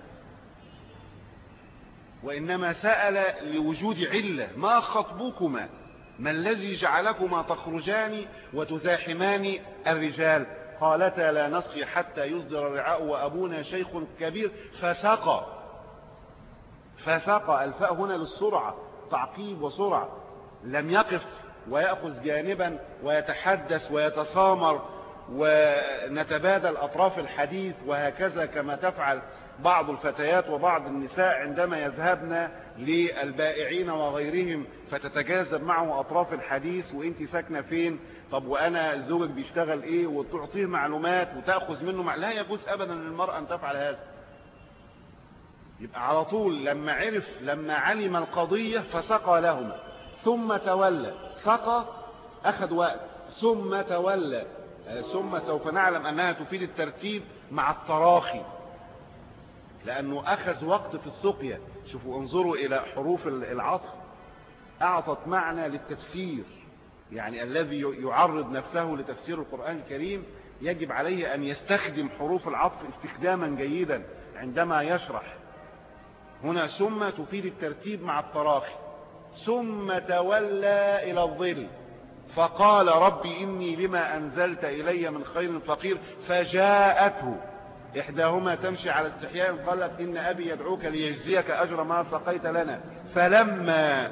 S1: وإنما سأل لوجود علة. ما خطبكما؟ ما الذي جعلكما تخرجان وتزاحمان الرجال؟ قالتا لا نسقي حتى يصدر الرعاء وأبونا شيخ كبير فسقى. فسقى، الفاء هنا للسرعة، تعقيب وسرعة. لم يقف ويأخذ جانبا ويتحدث ويتسامر ونتبادل أطراف الحديث وهكذا كما تفعل بعض الفتيات وبعض النساء عندما يذهبن للبائعين وغيرهم فتتجاذب معه أطراف الحديث، وانت ساكنة فين؟ طب وأنا زوجك بيشتغل ايه؟ وتعطيه معلومات وتأخذ منه مع... لا يجوز أبدا للمرأة أن تفعل هذا. يبقى على طول لما عرف لما علم القضية فسقى لهما ثم تولى. سقى أخذ وقت، ثم تولى، ثم سوف نعلم أنها تفيد الترتيب مع التراخي لأنه أخذ وقت في السقيا. شوفوا انظروا إلى حروف العطف، أعطت معنى للتفسير. يعني الذي يعرض نفسه لتفسير القرآن الكريم يجب عليه أن يستخدم حروف العطف استخداما جيدا عندما يشرح. هنا ثم تفيد الترتيب مع التراخي. ثم تولى إلى الظل فقال رب إني لما أنزلت إلي من خير فقير. فجاءته إحداهما تمشي على استحياء قالت إن أبي يدعوك ليجزيك أجر ما سقيت لنا. فلما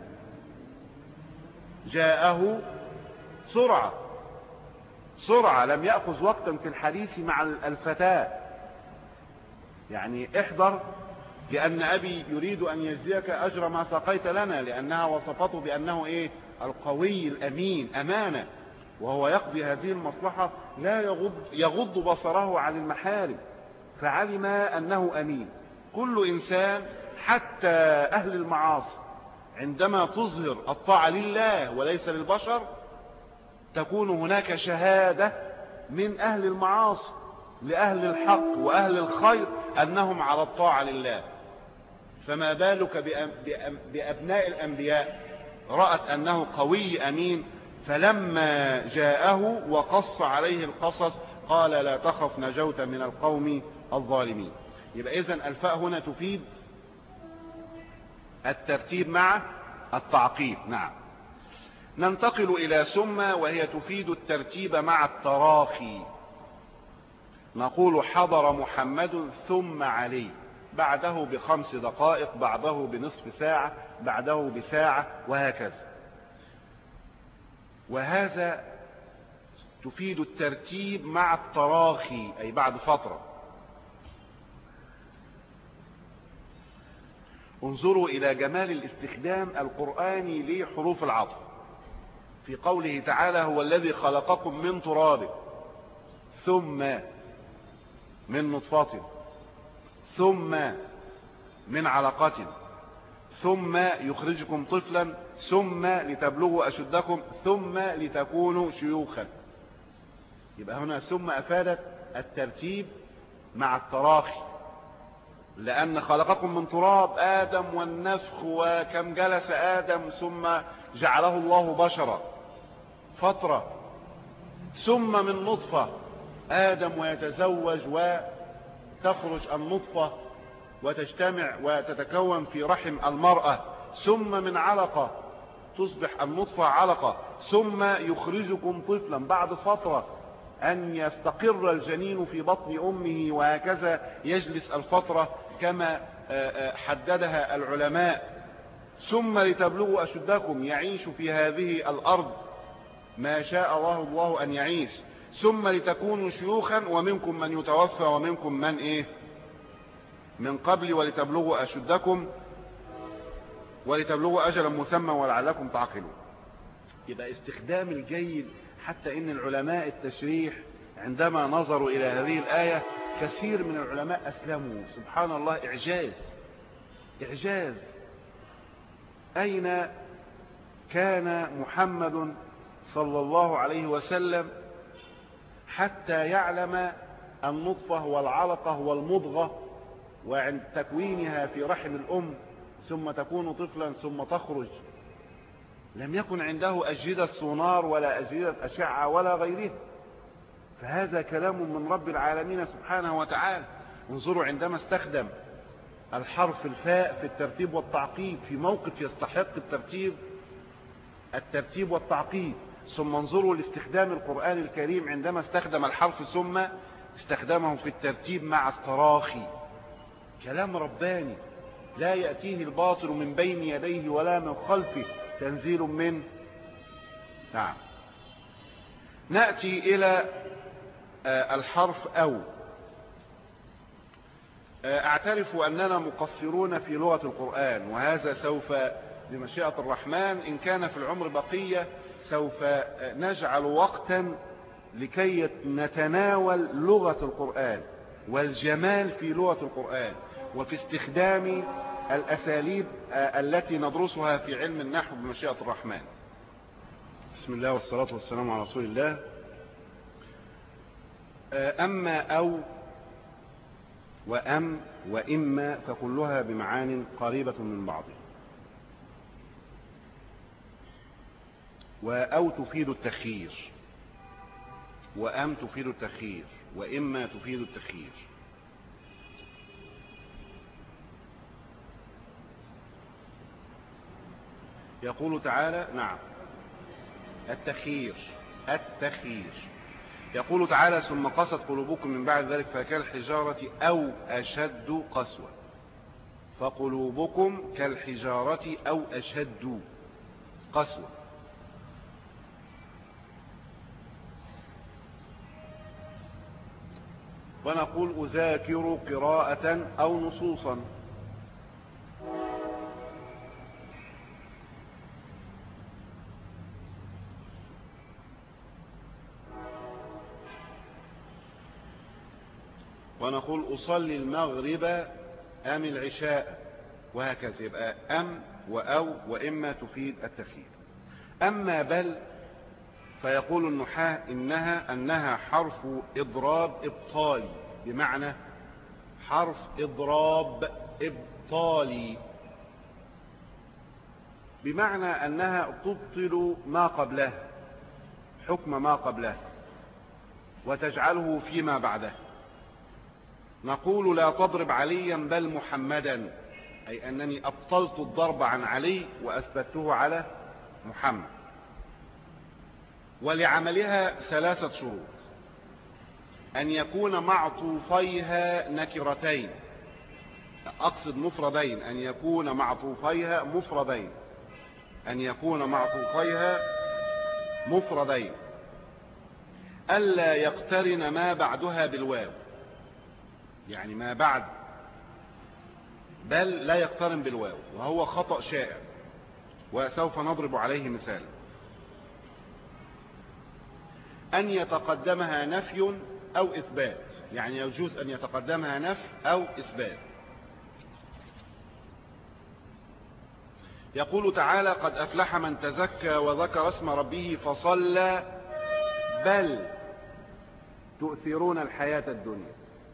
S1: جاءه سرعة سرعة، لم يأخذ وقتا في الحديث مع الفتاة. يعني احذر، لأن أبي يريد أن يجزيك أجر ما سقيت لنا، لأنها وصفته بأنه إيه؟ القوي الأمين، أمانة، وهو يقضي هذه المصلحة لا يغض, يغض بصره عن المحارم، فعلم أنه أمين. كل إنسان حتى أهل المعاصي عندما تظهر الطاعة لله وليس للبشر تكون هناك شهادة من أهل المعاصي لأهل الحق وأهل الخير أنهم على الطاعة لله. فما بالك بأبناء الأنبياء؟ رأت أنه قوي أمين، فلما جاءه وقص عليه القصص قال لا تخف نجوت من القوم الظالمين. يبقى إذن الفاء هنا تفيد الترتيب مع التعقيب. نعم. ننتقل إلى ثم وهي تفيد الترتيب مع التراخي. نقول حضر محمد ثم علي، بعده بخمس دقائق، بعده بنصف ساعة، بعده بساعة، وهكذا. وهذا تفيد الترتيب مع التراخي أي بعد فترة. انظروا إلى جمال الاستخدام القرآني لحروف العطف. في قوله تعالى هو الذي خلقكم من تراب ثم من نطفة ثم من علقة ثم يخرجكم طفلا ثم لتبلغوا أشدكم ثم لتكونوا شيوخا. يبقى هنا ثم أفادت الترتيب مع التراخي، لأن خلقكم من تراب آدم والنفخ وكم جلس آدم ثم جعله الله بشرا فترة، ثم من نطفة آدم ويتزوج وتخرج النطفة وتجتمع وتتكون في رحم المرأة، ثم من علقة تصبح النطفة علقة، ثم يخرجكم طفلا بعد فترة أن يستقر الجنين في بطن أمه، وهكذا يجلس الفترة كما حددها العلماء. ثم لتبلغوا أشدكم، يعيش في هذه الأرض ما شاء الله الله أن يعيش، ثم لتكونوا شيوخا ومنكم من يتوفى ومنكم من إيه من قبل ولتبلغوا أشدكم ولتبلغوا أجلا مسمى ولعلكم تعقلون. يبقى استخدام الجيد، حتى إن العلماء التشريح عندما نظروا إلى هذه الآية كثير من العلماء أسلموا. سبحان الله، إعجاز إعجاز. أين كان محمد صلى الله عليه وسلم حتى يعلم النطفة والعلقة والمضغة وعند تكوينها في رحم الأم ثم تكون طفلا ثم تخرج؟ لم يكن عنده أجهزة سونار ولا أجهزة أشعة ولا غيرها، فهذا كلام من رب العالمين سبحانه وتعالى. انظروا عندما استخدم الحرف الفاء في الترتيب والتعقيب في موقف يستحق الترتيب الترتيب والتعقيب، ثم انظروا لاستخدام القرآن الكريم عندما استخدم الحرف ثم استخدمه في الترتيب مع التراخي. كلام رباني لا يأتيه الباطل من بين يديه ولا من خلفه، تنزيل من نعم. نأتي إلى الحرف أو. أعترف أننا مقصرون في لغة القرآن، وهذا سوف بمشيئة الرحمن إن كان في العمر بقية سوف نجعل وقتا لكي نتناول لغة القرآن والجمال في لغة القرآن وفي استخدام الأساليب التي ندرسها في علم النحو بمشيئة الرحمن. بسم الله والصلاة والسلام على رسول الله. أما أو وأم وإما فكلها بمعان قريبة من بعضها. وأو تفيد التخيير، وأم تفيد التخيير، وإما تفيد التخيير. يقول تعالى نعم التخيير التخيير يقول تعالى ثم قست قلوبكم من بعد ذلك فكالحجارة أو أشد قسوة. فقلوبكم كالحجارة أو أشد قسوة. ونقول أذاكر قراءة أو نصوصا. ونقول أصلي المغرب أم العشاء، وهكذا. يبقى أم وأو وإما تفيد التخيير. أما بل فيقول النحاة إنها أنها حرف إضراب إبطالي، بمعنى حرف إضراب إبطالي، بمعنى أنها تبطل ما قبله حكم ما قبله وتجعله فيما بعده. نقول لا تضرب عليا بل محمدا، أي أنني أبطلت الضرب عن علي وأثبته على محمد. ولعملها ثلاثة شروط: أن يكون معطوفيها نكرتين، أقصد مفردين، أن يكون معطوفيها مفردين أن يكون معطوفيها مفردين ألا يقترن ما بعدها بالواو، يعني ما بعد بل لا يقترن بالواو، وهو خطأ شائع وسوف نضرب عليه مثال. أن يتقدمها نفي أو إثبات، يعني يجوز أن يتقدمها نفي أو إثبات. يقول تعالى: قد أفلح من تزكى وذكر اسم ربه فصلى بل تؤثرون الحياة الدنيا.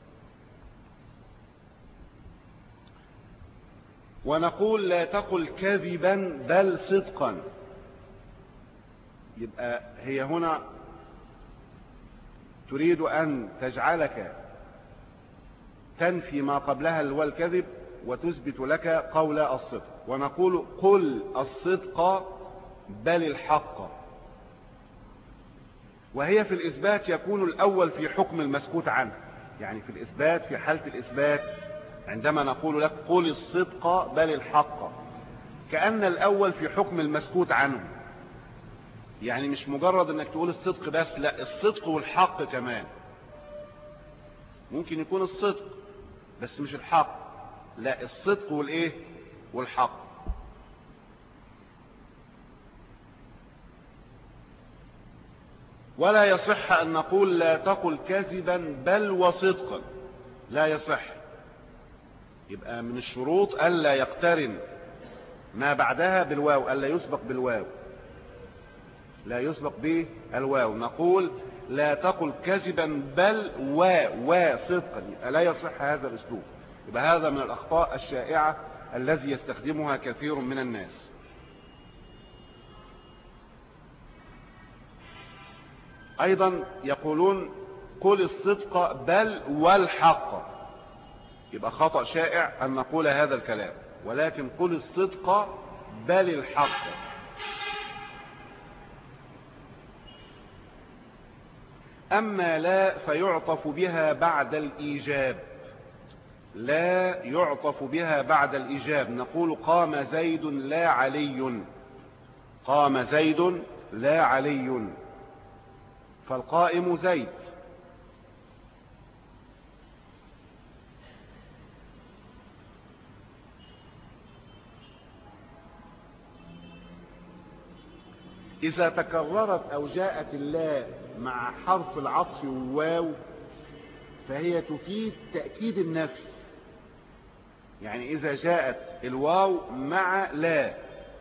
S1: ونقول: لا تقل كذبا بل صدقا. يبقى هي هنا تريد أن تجعلك تنفي ما قبلها اللي هو الكذب وتثبت لك قول الصدق. ونقول: قل الصدق بل الحق. وهي في الإثبات يكون الأول في حكم المسكوت عنه، يعني في الإثبات في حالة الإثبات عندما نقول لك قل الصدق بل الحق، كأن الأول في حكم المسكوت عنه، يعني مش مجرد انك تقول الصدق بس، لا، الصدق والحق كمان. ممكن يكون الصدق بس مش الحق، لا، الصدق والايه والحق. ولا يصح ان نقول لا تقل كذبا بل وصدقا، لا يصح. يبقى من الشروط الا يقترن ما بعدها بالواو، الا يسبق بالواو، لا يسبق بالواو. نقول: لا تقل كذبا بل و و صدقا، لا يصح هذا الاسلوب. يبقى هذا من الاخطاء الشائعة الذي يستخدمها كثير من الناس. ايضا يقولون: قل الصدق بل والحق. يبقى خطأ شائع ان نقول هذا الكلام، ولكن قل الصدق بل الحق. أما لا فيعطف بها بعد الإيجاب، لا يعطف بها بعد الإيجاب. نقول: قام زيد لا علي، قام زيد لا علي، فالقائم زيد. إذا تكررت أو جاءت اللا مع حرف العطف والواو فهي تفيد تأكيد النفي. يعني إذا جاءت الواو مع لا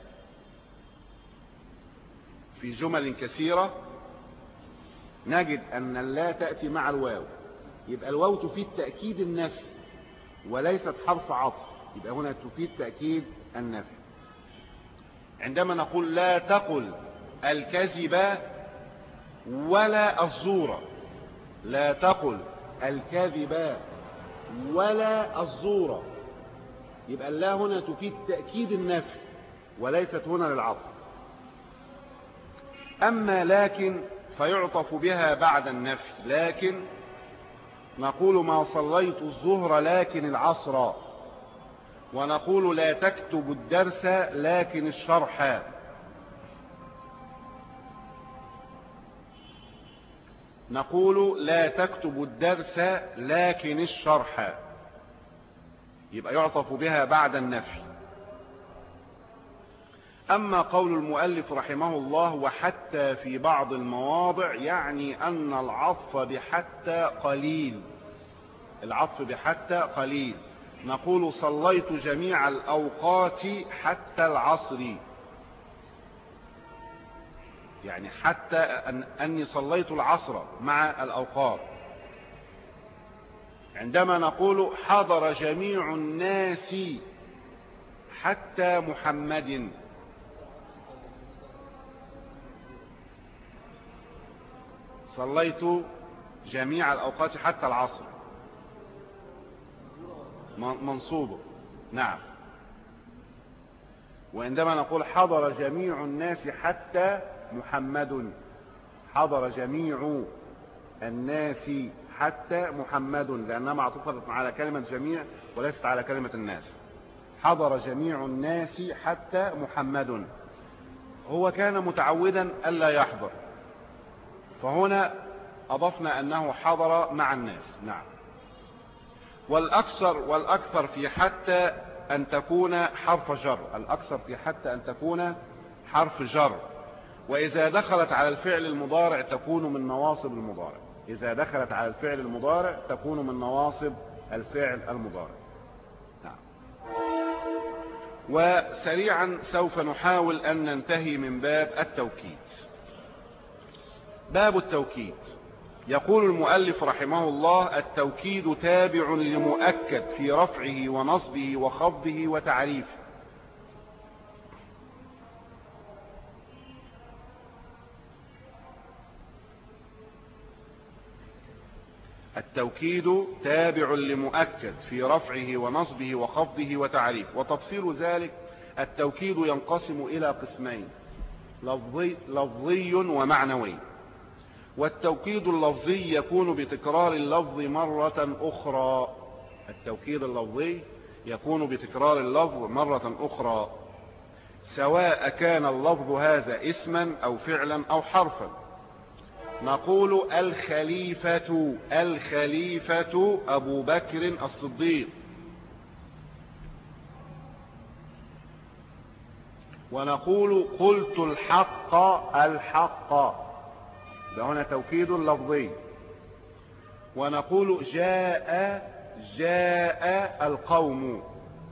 S1: في جمل كثيرة نجد أن اللا تأتي مع الواو، يبقى الواو تفيد تأكيد النفي وليست حرف عطف، يبقى هنا تفيد تأكيد النفي. عندما نقول: لا تقل الكذب ولا الزور، لا تقل الكذب ولا الزور، يبقى اللا هنا تفيد تأكيد النفي وليست هنا للعطف. أما لكن فيعطف بها بعد النفي. لكن نقول: ما صليت الظهر لكن العصر. ونقول: لا تكتب الدرس لكن الشرح. نقول: لا تكتب الدرس لكن الشرح، يبقى يعطف بها بعد النفي. أما قول المؤلف رحمه الله: وحتى في بعض المواضع، يعني أن العطف بحتى قليل، العطف بحتى قليل. نقول: صليت جميع الأوقات حتى العصر، يعني حتى أن أني صليت العصر مع الأوقات. عندما نقول: حضر جميع الناس حتى محمد، صليت جميع الأوقات حتى العصر، منصوبة، نعم. وعندما نقول: حضر جميع الناس حتى محمد، حضر جميع الناس حتى محمد، لأنها معطوفة على كلمة جميع وليست على كلمة الناس. حضر جميع الناس حتى محمد، هو كان متعودا ألا يحضر، فهنا أضفنا أنه حضر مع الناس، نعم. والأكثر والأكثر في حتى أن تكون حرف جر، الأكثر في حتى أن تكون حرف جر. وإذا دخلت على الفعل المضارع تكون من نواصب المضارع. إذا دخلت على الفعل المضارع تكون من نواصب الفعل المضارع. نعم. وسريعا سوف نحاول أن ننتهي من باب التوكيد. باب التوكيد. يقول المؤلف رحمه الله: التوكيد تابع لمؤكد في رفعه ونصبه وخفضه وتعريفه. التوكيد تابع لمؤكد في رفعه ونصبه وخفضه وتعريفه. وتفصيل ذلك: التوكيد ينقسم إلى قسمين: لفظي, لفظي ومعنوي. والتوكيد اللفظي يكون بتكرار اللفظ مرة أخرى. التوكيد اللفظي يكون بتكرار اللفظ مرة أخرى، سواء كان اللفظ هذا اسما أو فعلا أو حرفا. نقول: الخليفة الخليفة أبو بكر الصديق. ونقول: قلت الحق الحق. ده هنا توكيد لفظي. ونقول: جاء جاء القوم.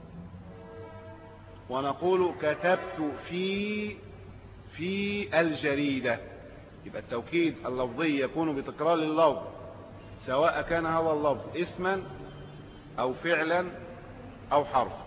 S1: ونقول: كتبت في في الجريدة. يبقى التوكيد اللفظي يكون بتكرار اللفظ، سواء كان هذا اللفظ اسما أو فعلا أو حرفا.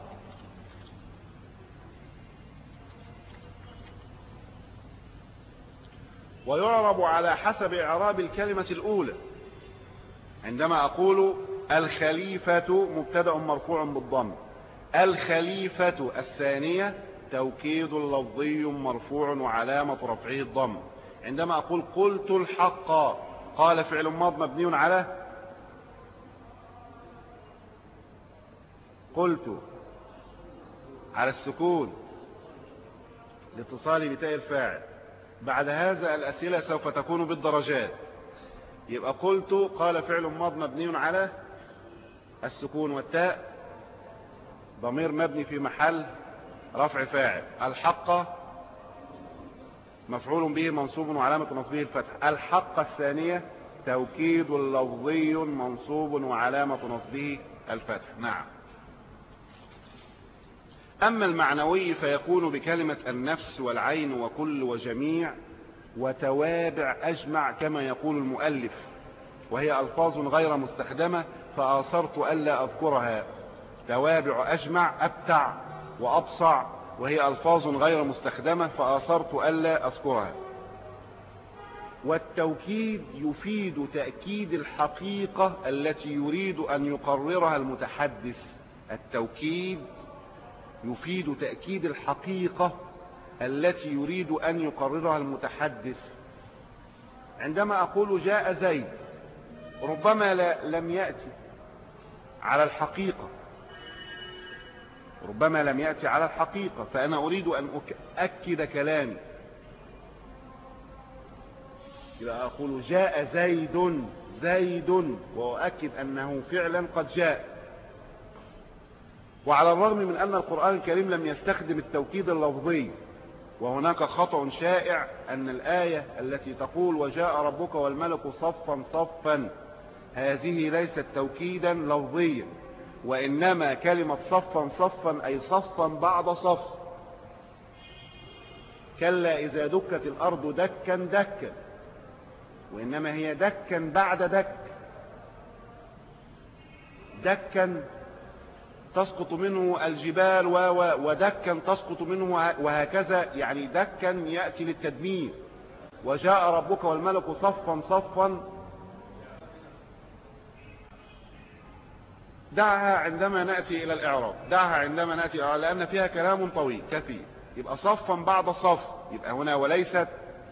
S1: ويعرب على حسب إعراب الكلمة الأولى. عندما أقول الخليفة مبتدأ مرفوع بالضم، الخليفة الثانية توكيد لفظي مرفوع وعلامة رفعه الضم. عندما أقول قلت الحق، قال فعل ماض مبني على قلت على السكون لاتصال بتاء الفاعل. بعد هذا الأسئلة سوف تكون بالدرجات. يبقى قلت قال فعل ماض مبني على السكون والتاء ضمير مبني في محل رفع فاعل. الحق مفعول به منصوب وعلامة نصبه الفتح. الحق الثانية توكيد لفظي منصوب وعلامة نصبه الفتح. نعم. أما المعنوي فيكون بكلمة النفس والعين وكل وجميع وتوابع أجمع كما يقول المؤلف، وهي ألفاظ غير مستخدمة فآثرت ألا أذكرها. توابع أجمع أبتع وأبصع، وهي ألفاظ غير مستخدمة فآثرت ألا أذكرها. والتوكيد يفيد تأكيد الحقيقة التي يريد أن يقررها المتحدث. التوكيد يفيد تأكيد الحقيقة التي يريد أن يقررها المتحدث. عندما أقول جاء زيد ربما لم يأتي على الحقيقة، ربما لم يأتي على الحقيقة، فأنا أريد أن أؤكد كلامي. إذا أقول جاء زيد زيد وأؤكد أنه فعلا قد جاء. وعلى الرغم من أن القرآن الكريم لم يستخدم التوكيد اللفظي، وهناك خطأ شائع أن الآية التي تقول وجاء ربك والملك صفا صفا هذه ليست توكيدا لفظيا، وإنما كلمة صفا صفا أي صفا بعد صف. كلا إذا دكت الأرض دكا دكا، وإنما هي دكا بعد دك. دكا تسقط منه الجبال ودكا تسقط منه وهكذا، يعني دكا يأتي للتدمير. وجاء ربك والملك صفا صفا دعها عندما نأتي إلى الإعراب، دعها عندما نأتي إلى الإعراب لأن فيها كلام طويل كثير. يبقى صفا بعد صف، يبقى هنا وليست.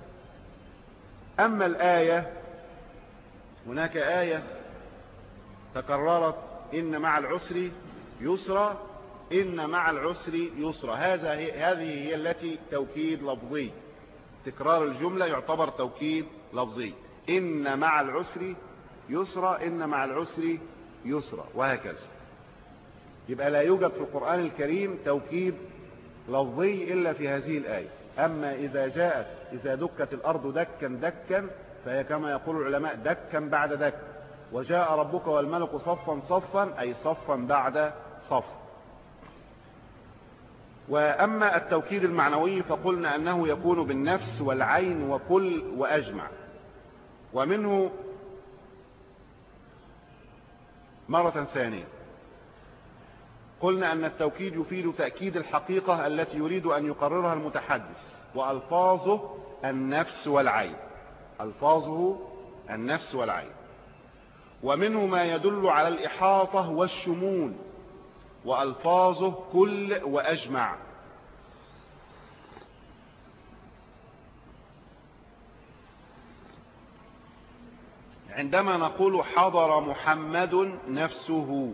S1: أما الآية، هناك آية تكررت إن مع العسر يسرا، إن مع العسر يسرا. هذا هذه هي التي توكيد لفظي. تكرار الجملة يعتبر توكيد لفظي. إن مع العسر يسرا، إن مع العسر يسرا، وهكذا. يبقى لا يوجد في القرآن الكريم توكيد لفظي إلا في هذه الآية. أما إذا جاءت إذا دكت الأرض دكا دكا فهي كما يقول العلماء دكا بعد دك. وجاء ربك والملك صفا صفا أي صفا بعد صف. وأما التوكيد المعنوي فقلنا أنه يكون بالنفس والعين وكل وأجمع. ومنه مرة ثانية قلنا أن التوكيد يفيد تأكيد الحقيقة التي يريد أن يقررها المتحدث، وألفاظه النفس والعين، ألفاظه النفس والعين. ومنه ما يدل على الإحاطة والشمول، وألفاظه كل وأجمع. عندما نقول حضر محمد نفسه،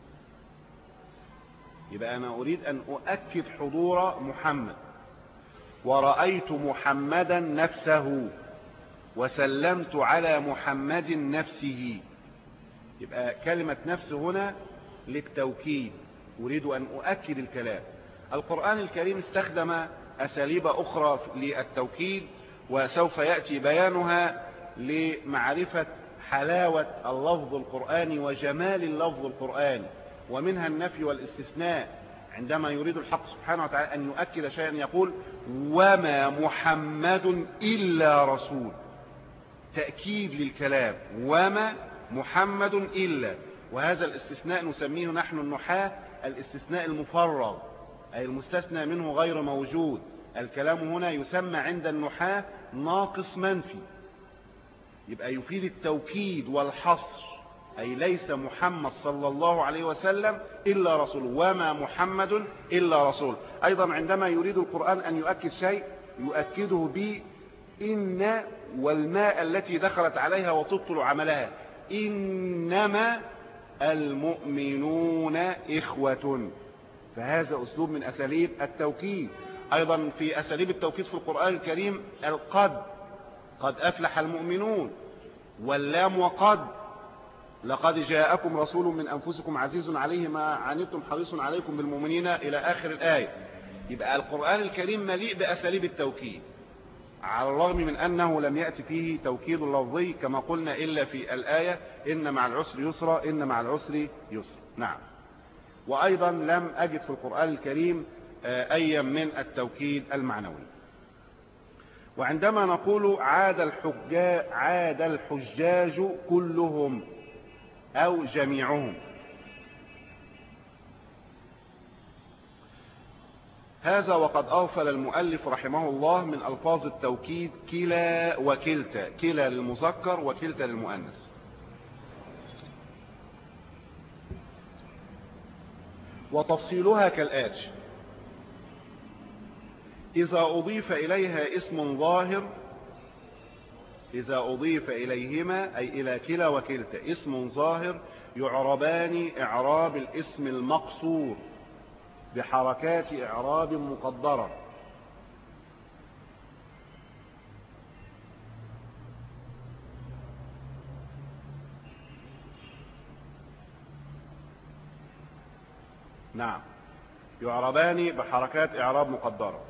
S1: يبقى أنا أريد أن أؤكد حضور محمد. ورأيت محمدا نفسه، وسلمت على محمد نفسه. يبقى كلمة نفس هنا للتوكيد، أريد أن أؤكد الكلام. القرآن الكريم استخدم أساليب أخرى للتوكيد، وسوف يأتي بيانها لمعرفة حلاوة اللفظ القرآني وجمال اللفظ القرآني. ومنها النفي والاستثناء، عندما يريد الحق سبحانه وتعالى أن يؤكد شيئا يقول وما محمد إلا رسول، تأكيد للكلام، وما محمد إلا. وهذا الاستثناء نسميه نحن النحاة الاستثناء المفرغ، أي المستثنى منه غير موجود. الكلام هنا يسمى عند النحاة ناقص منفي، يبقى يفيد التوكيد والحصر، أي ليس محمد صلى الله عليه وسلم إلا رسول، وما محمد إلا رسول. أيضا عندما يريد القرآن أن يؤكد شيء يؤكده ب إن والماء التي دخلت عليها وتبطل عملها، إنما المؤمنون إخوة. فهذا أسلوب من أساليب التوكيد. أيضا في أساليب التوكيد في القرآن الكريم القد، قد أفلح المؤمنون، واللام وقد، لقد جاءكم رسول من أنفسكم عزيز عليه ما عنتم حريص عليكم بالمؤمنين إلى آخر الآية. يبقى القرآن الكريم مليء بأساليب التوكيد، على الرغم من أنه لم يأتي فيه توكيد لفظي كما قلنا إلا في الآية إن مع العسر يسرا، إن مع العسر يسرا. نعم. وأيضا لم أجد في القرآن الكريم أي من التوكيد المعنوي. وعندما نقول عاد الحجاج, عاد الحجاج كلهم أو جميعهم، هذا وقد أغفل المؤلف رحمه الله من ألفاظ التوكيد كلا وكلتا، كلا للمذكر وكلتا للمؤنث. وتفصيلها كالآتي: إذا أضيف إليها اسم ظاهر، إذا أضيف إليهما أي إلى كلا وكلتا اسم ظاهر يعربان إعراب الاسم المقصور بحركات إعراب مقدرة. نعم، يعربان بحركات إعراب مقدرة.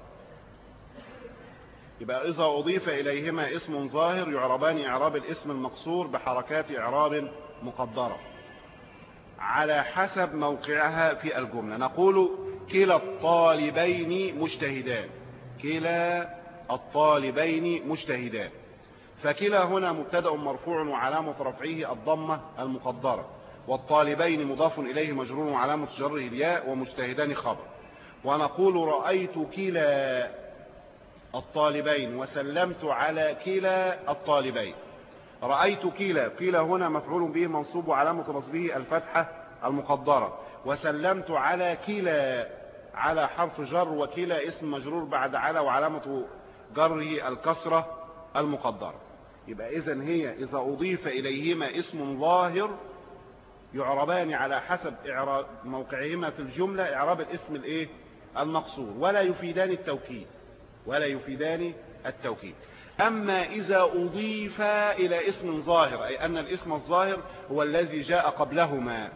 S1: يبقى إذا أضيف إليهما اسم ظاهر يعربان إعراب الاسم المقصور بحركات إعراب مقدرة على حسب موقعها في الجملة. نقول كلا الطالبين مجتهدان، كلا الطالبين مجتهدان. فكلا هنا مبتدأ مرفوع وعلامة رفعه الضمة المقدرة، والطالبين مضاف إليه مجرور وعلامة جره الياء، ومجتهدان خبر. ونقول رأيت كلا الطالبين وسلمت على كلا الطالبين. رأيت كلا، كلا هنا مفعول به منصوب وعلامة نصبه الفتحة المقدرة، وسلمت على كلا على حرف جر، وكلا اسم مجرور بعد على وعلامة جره الكسرة المقدرة. يبقى إذن هي إذا أضيف إليهما اسم ظاهر يعربان على حسب إعراب موقعهما في الجملة إعراب الاسم الإيه المقصور، ولا يفيدان التوكيد، ولا يفيدان التوكيد. أما إذا أضيف إلى اسم ظاهر أي أن الاسم الظاهر هو الذي جاء قبلهما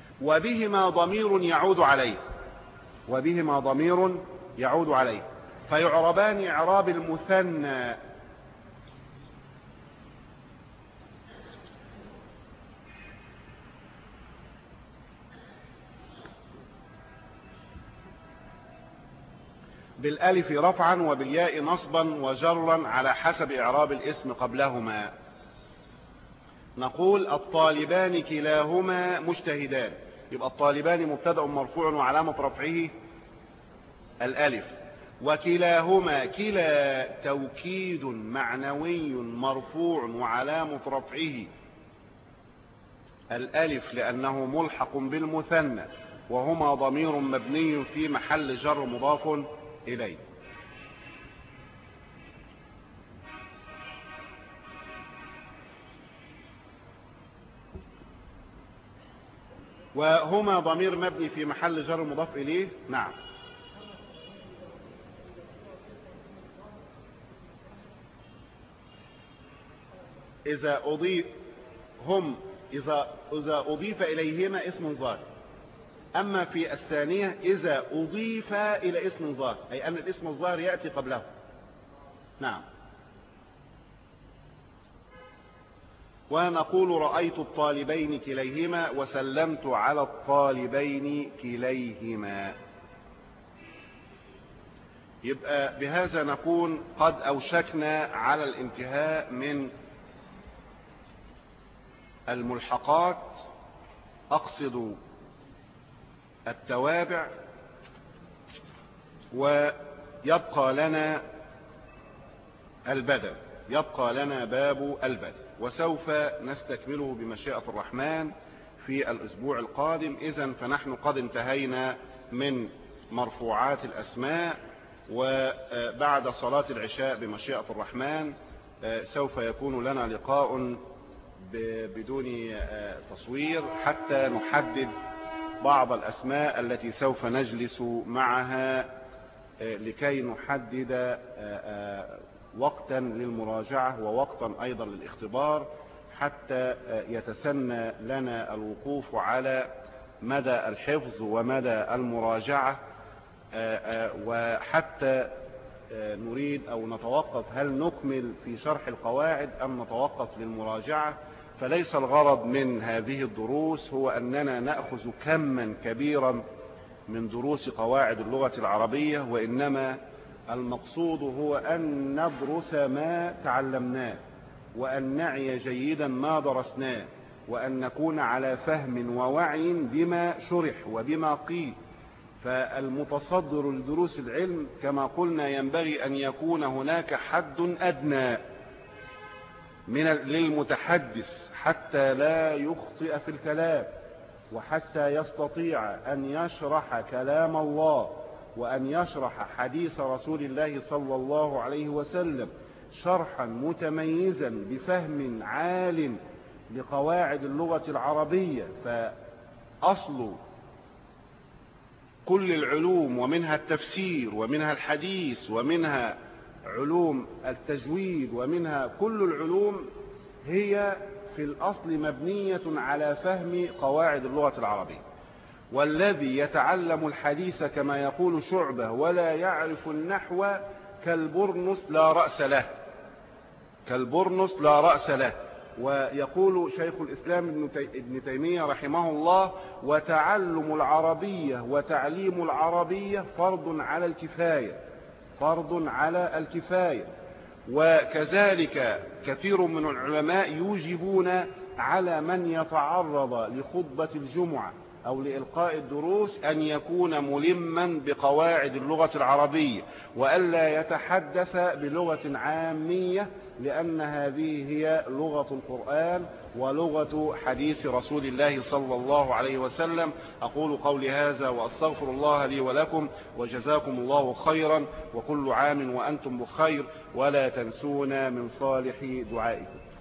S1: وبهما ضمير يعود عليه، وبهما ضمير يعود عليه، فيعربان إعراب المثنى. بالالف رفعا وبالياء نصبا وجرا على حسب إعراب الاسم قبلهما. نقول الطالبان كلاهما مجتهدان، يبقى الطالبان مبتدأ مرفوع وعلامة رفعه الالف، وكلاهما كلا توكيد معنوي مرفوع وعلامة رفعه الالف لأنه ملحق بالمثنى، وهما ضمير مبني في محل جر مضاف إليه. وهما ضمير مبني في محل جر مضاف إليه. نعم. إذا أضيف هم إذا إذا أضيف إليهما اسم ظاهر. أما في الثانية إذا أضيف إلى اسم ظاهر، أي أن الاسم الظاهر يأتي قبله. نعم. ونقول رأيت الطالبين كليهما وسلمت على الطالبين كليهما. يبقى بهذا نكون قد أوشكنا على الانتهاء من الملحقات، أقصد التوابع، ويبقى لنا البدل، يبقى لنا باب البدل، وسوف نستكمله بمشيئة الرحمن في الأسبوع القادم. إذن فنحن قد انتهينا من مرفوعات الأسماء، وبعد صلاة العشاء بمشيئة الرحمن سوف يكون لنا لقاء بدون تصوير حتى نحدد بعض الأسماء التي سوف نجلس معها لكي نحدد وقتا للمراجعة ووقتا أيضا للاختبار، حتى يتسنى لنا الوقوف على مدى الحفظ ومدى المراجعة، وحتى نريد أو نتوقف هل نكمل في شرح القواعد أم نتوقف للمراجعة. فليس الغرض من هذه الدروس هو أننا نأخذ كما كبيرا من دروس قواعد اللغة العربية، وإنما المقصود هو أن ندرس ما تعلمناه، وأن نعي جيدا ما درسناه، وأن نكون على فهم ووعي بما شرح وبما قيل. فالمتصدر لدروس العلم كما قلنا ينبغي أن يكون هناك حد أدنى من للمتحدث حتى لا يخطئ في الكلام، وحتى يستطيع أن يشرح كلام الله وأن يشرح حديث رسول الله صلى الله عليه وسلم شرحا متميزا بفهم عال لقواعد اللغة العربية. فأصل كل العلوم ومنها التفسير ومنها الحديث ومنها علوم التجويد ومنها كل العلوم هي في الأصل مبنية على فهم قواعد اللغة العربية. والذي يتعلم الحديث كما يقول شعبة ولا يعرف النحو كالبرنس لا رأس له، كالبرنس لا رأس له. ويقول شيخ الإسلام ابن تيمية رحمه الله: وتعلم العربية وتعليم العربية فرض على الكفاية، فرض على الكفاية. وكذلك كثير من العلماء يوجبون على من يتعرض لخطبة الجمعة أو لإلقاء الدروس أن يكون ملما بقواعد اللغة العربية، وألا يتحدث بلغة عامية، لأن هذه هي لغة القرآن ولغة حديث رسول الله صلى الله عليه وسلم. أقول قولي هذا وأستغفر الله لي ولكم، وجزاكم الله خيرا، وكل عام وأنتم بخير، ولا تنسونا من صالح دعائكم.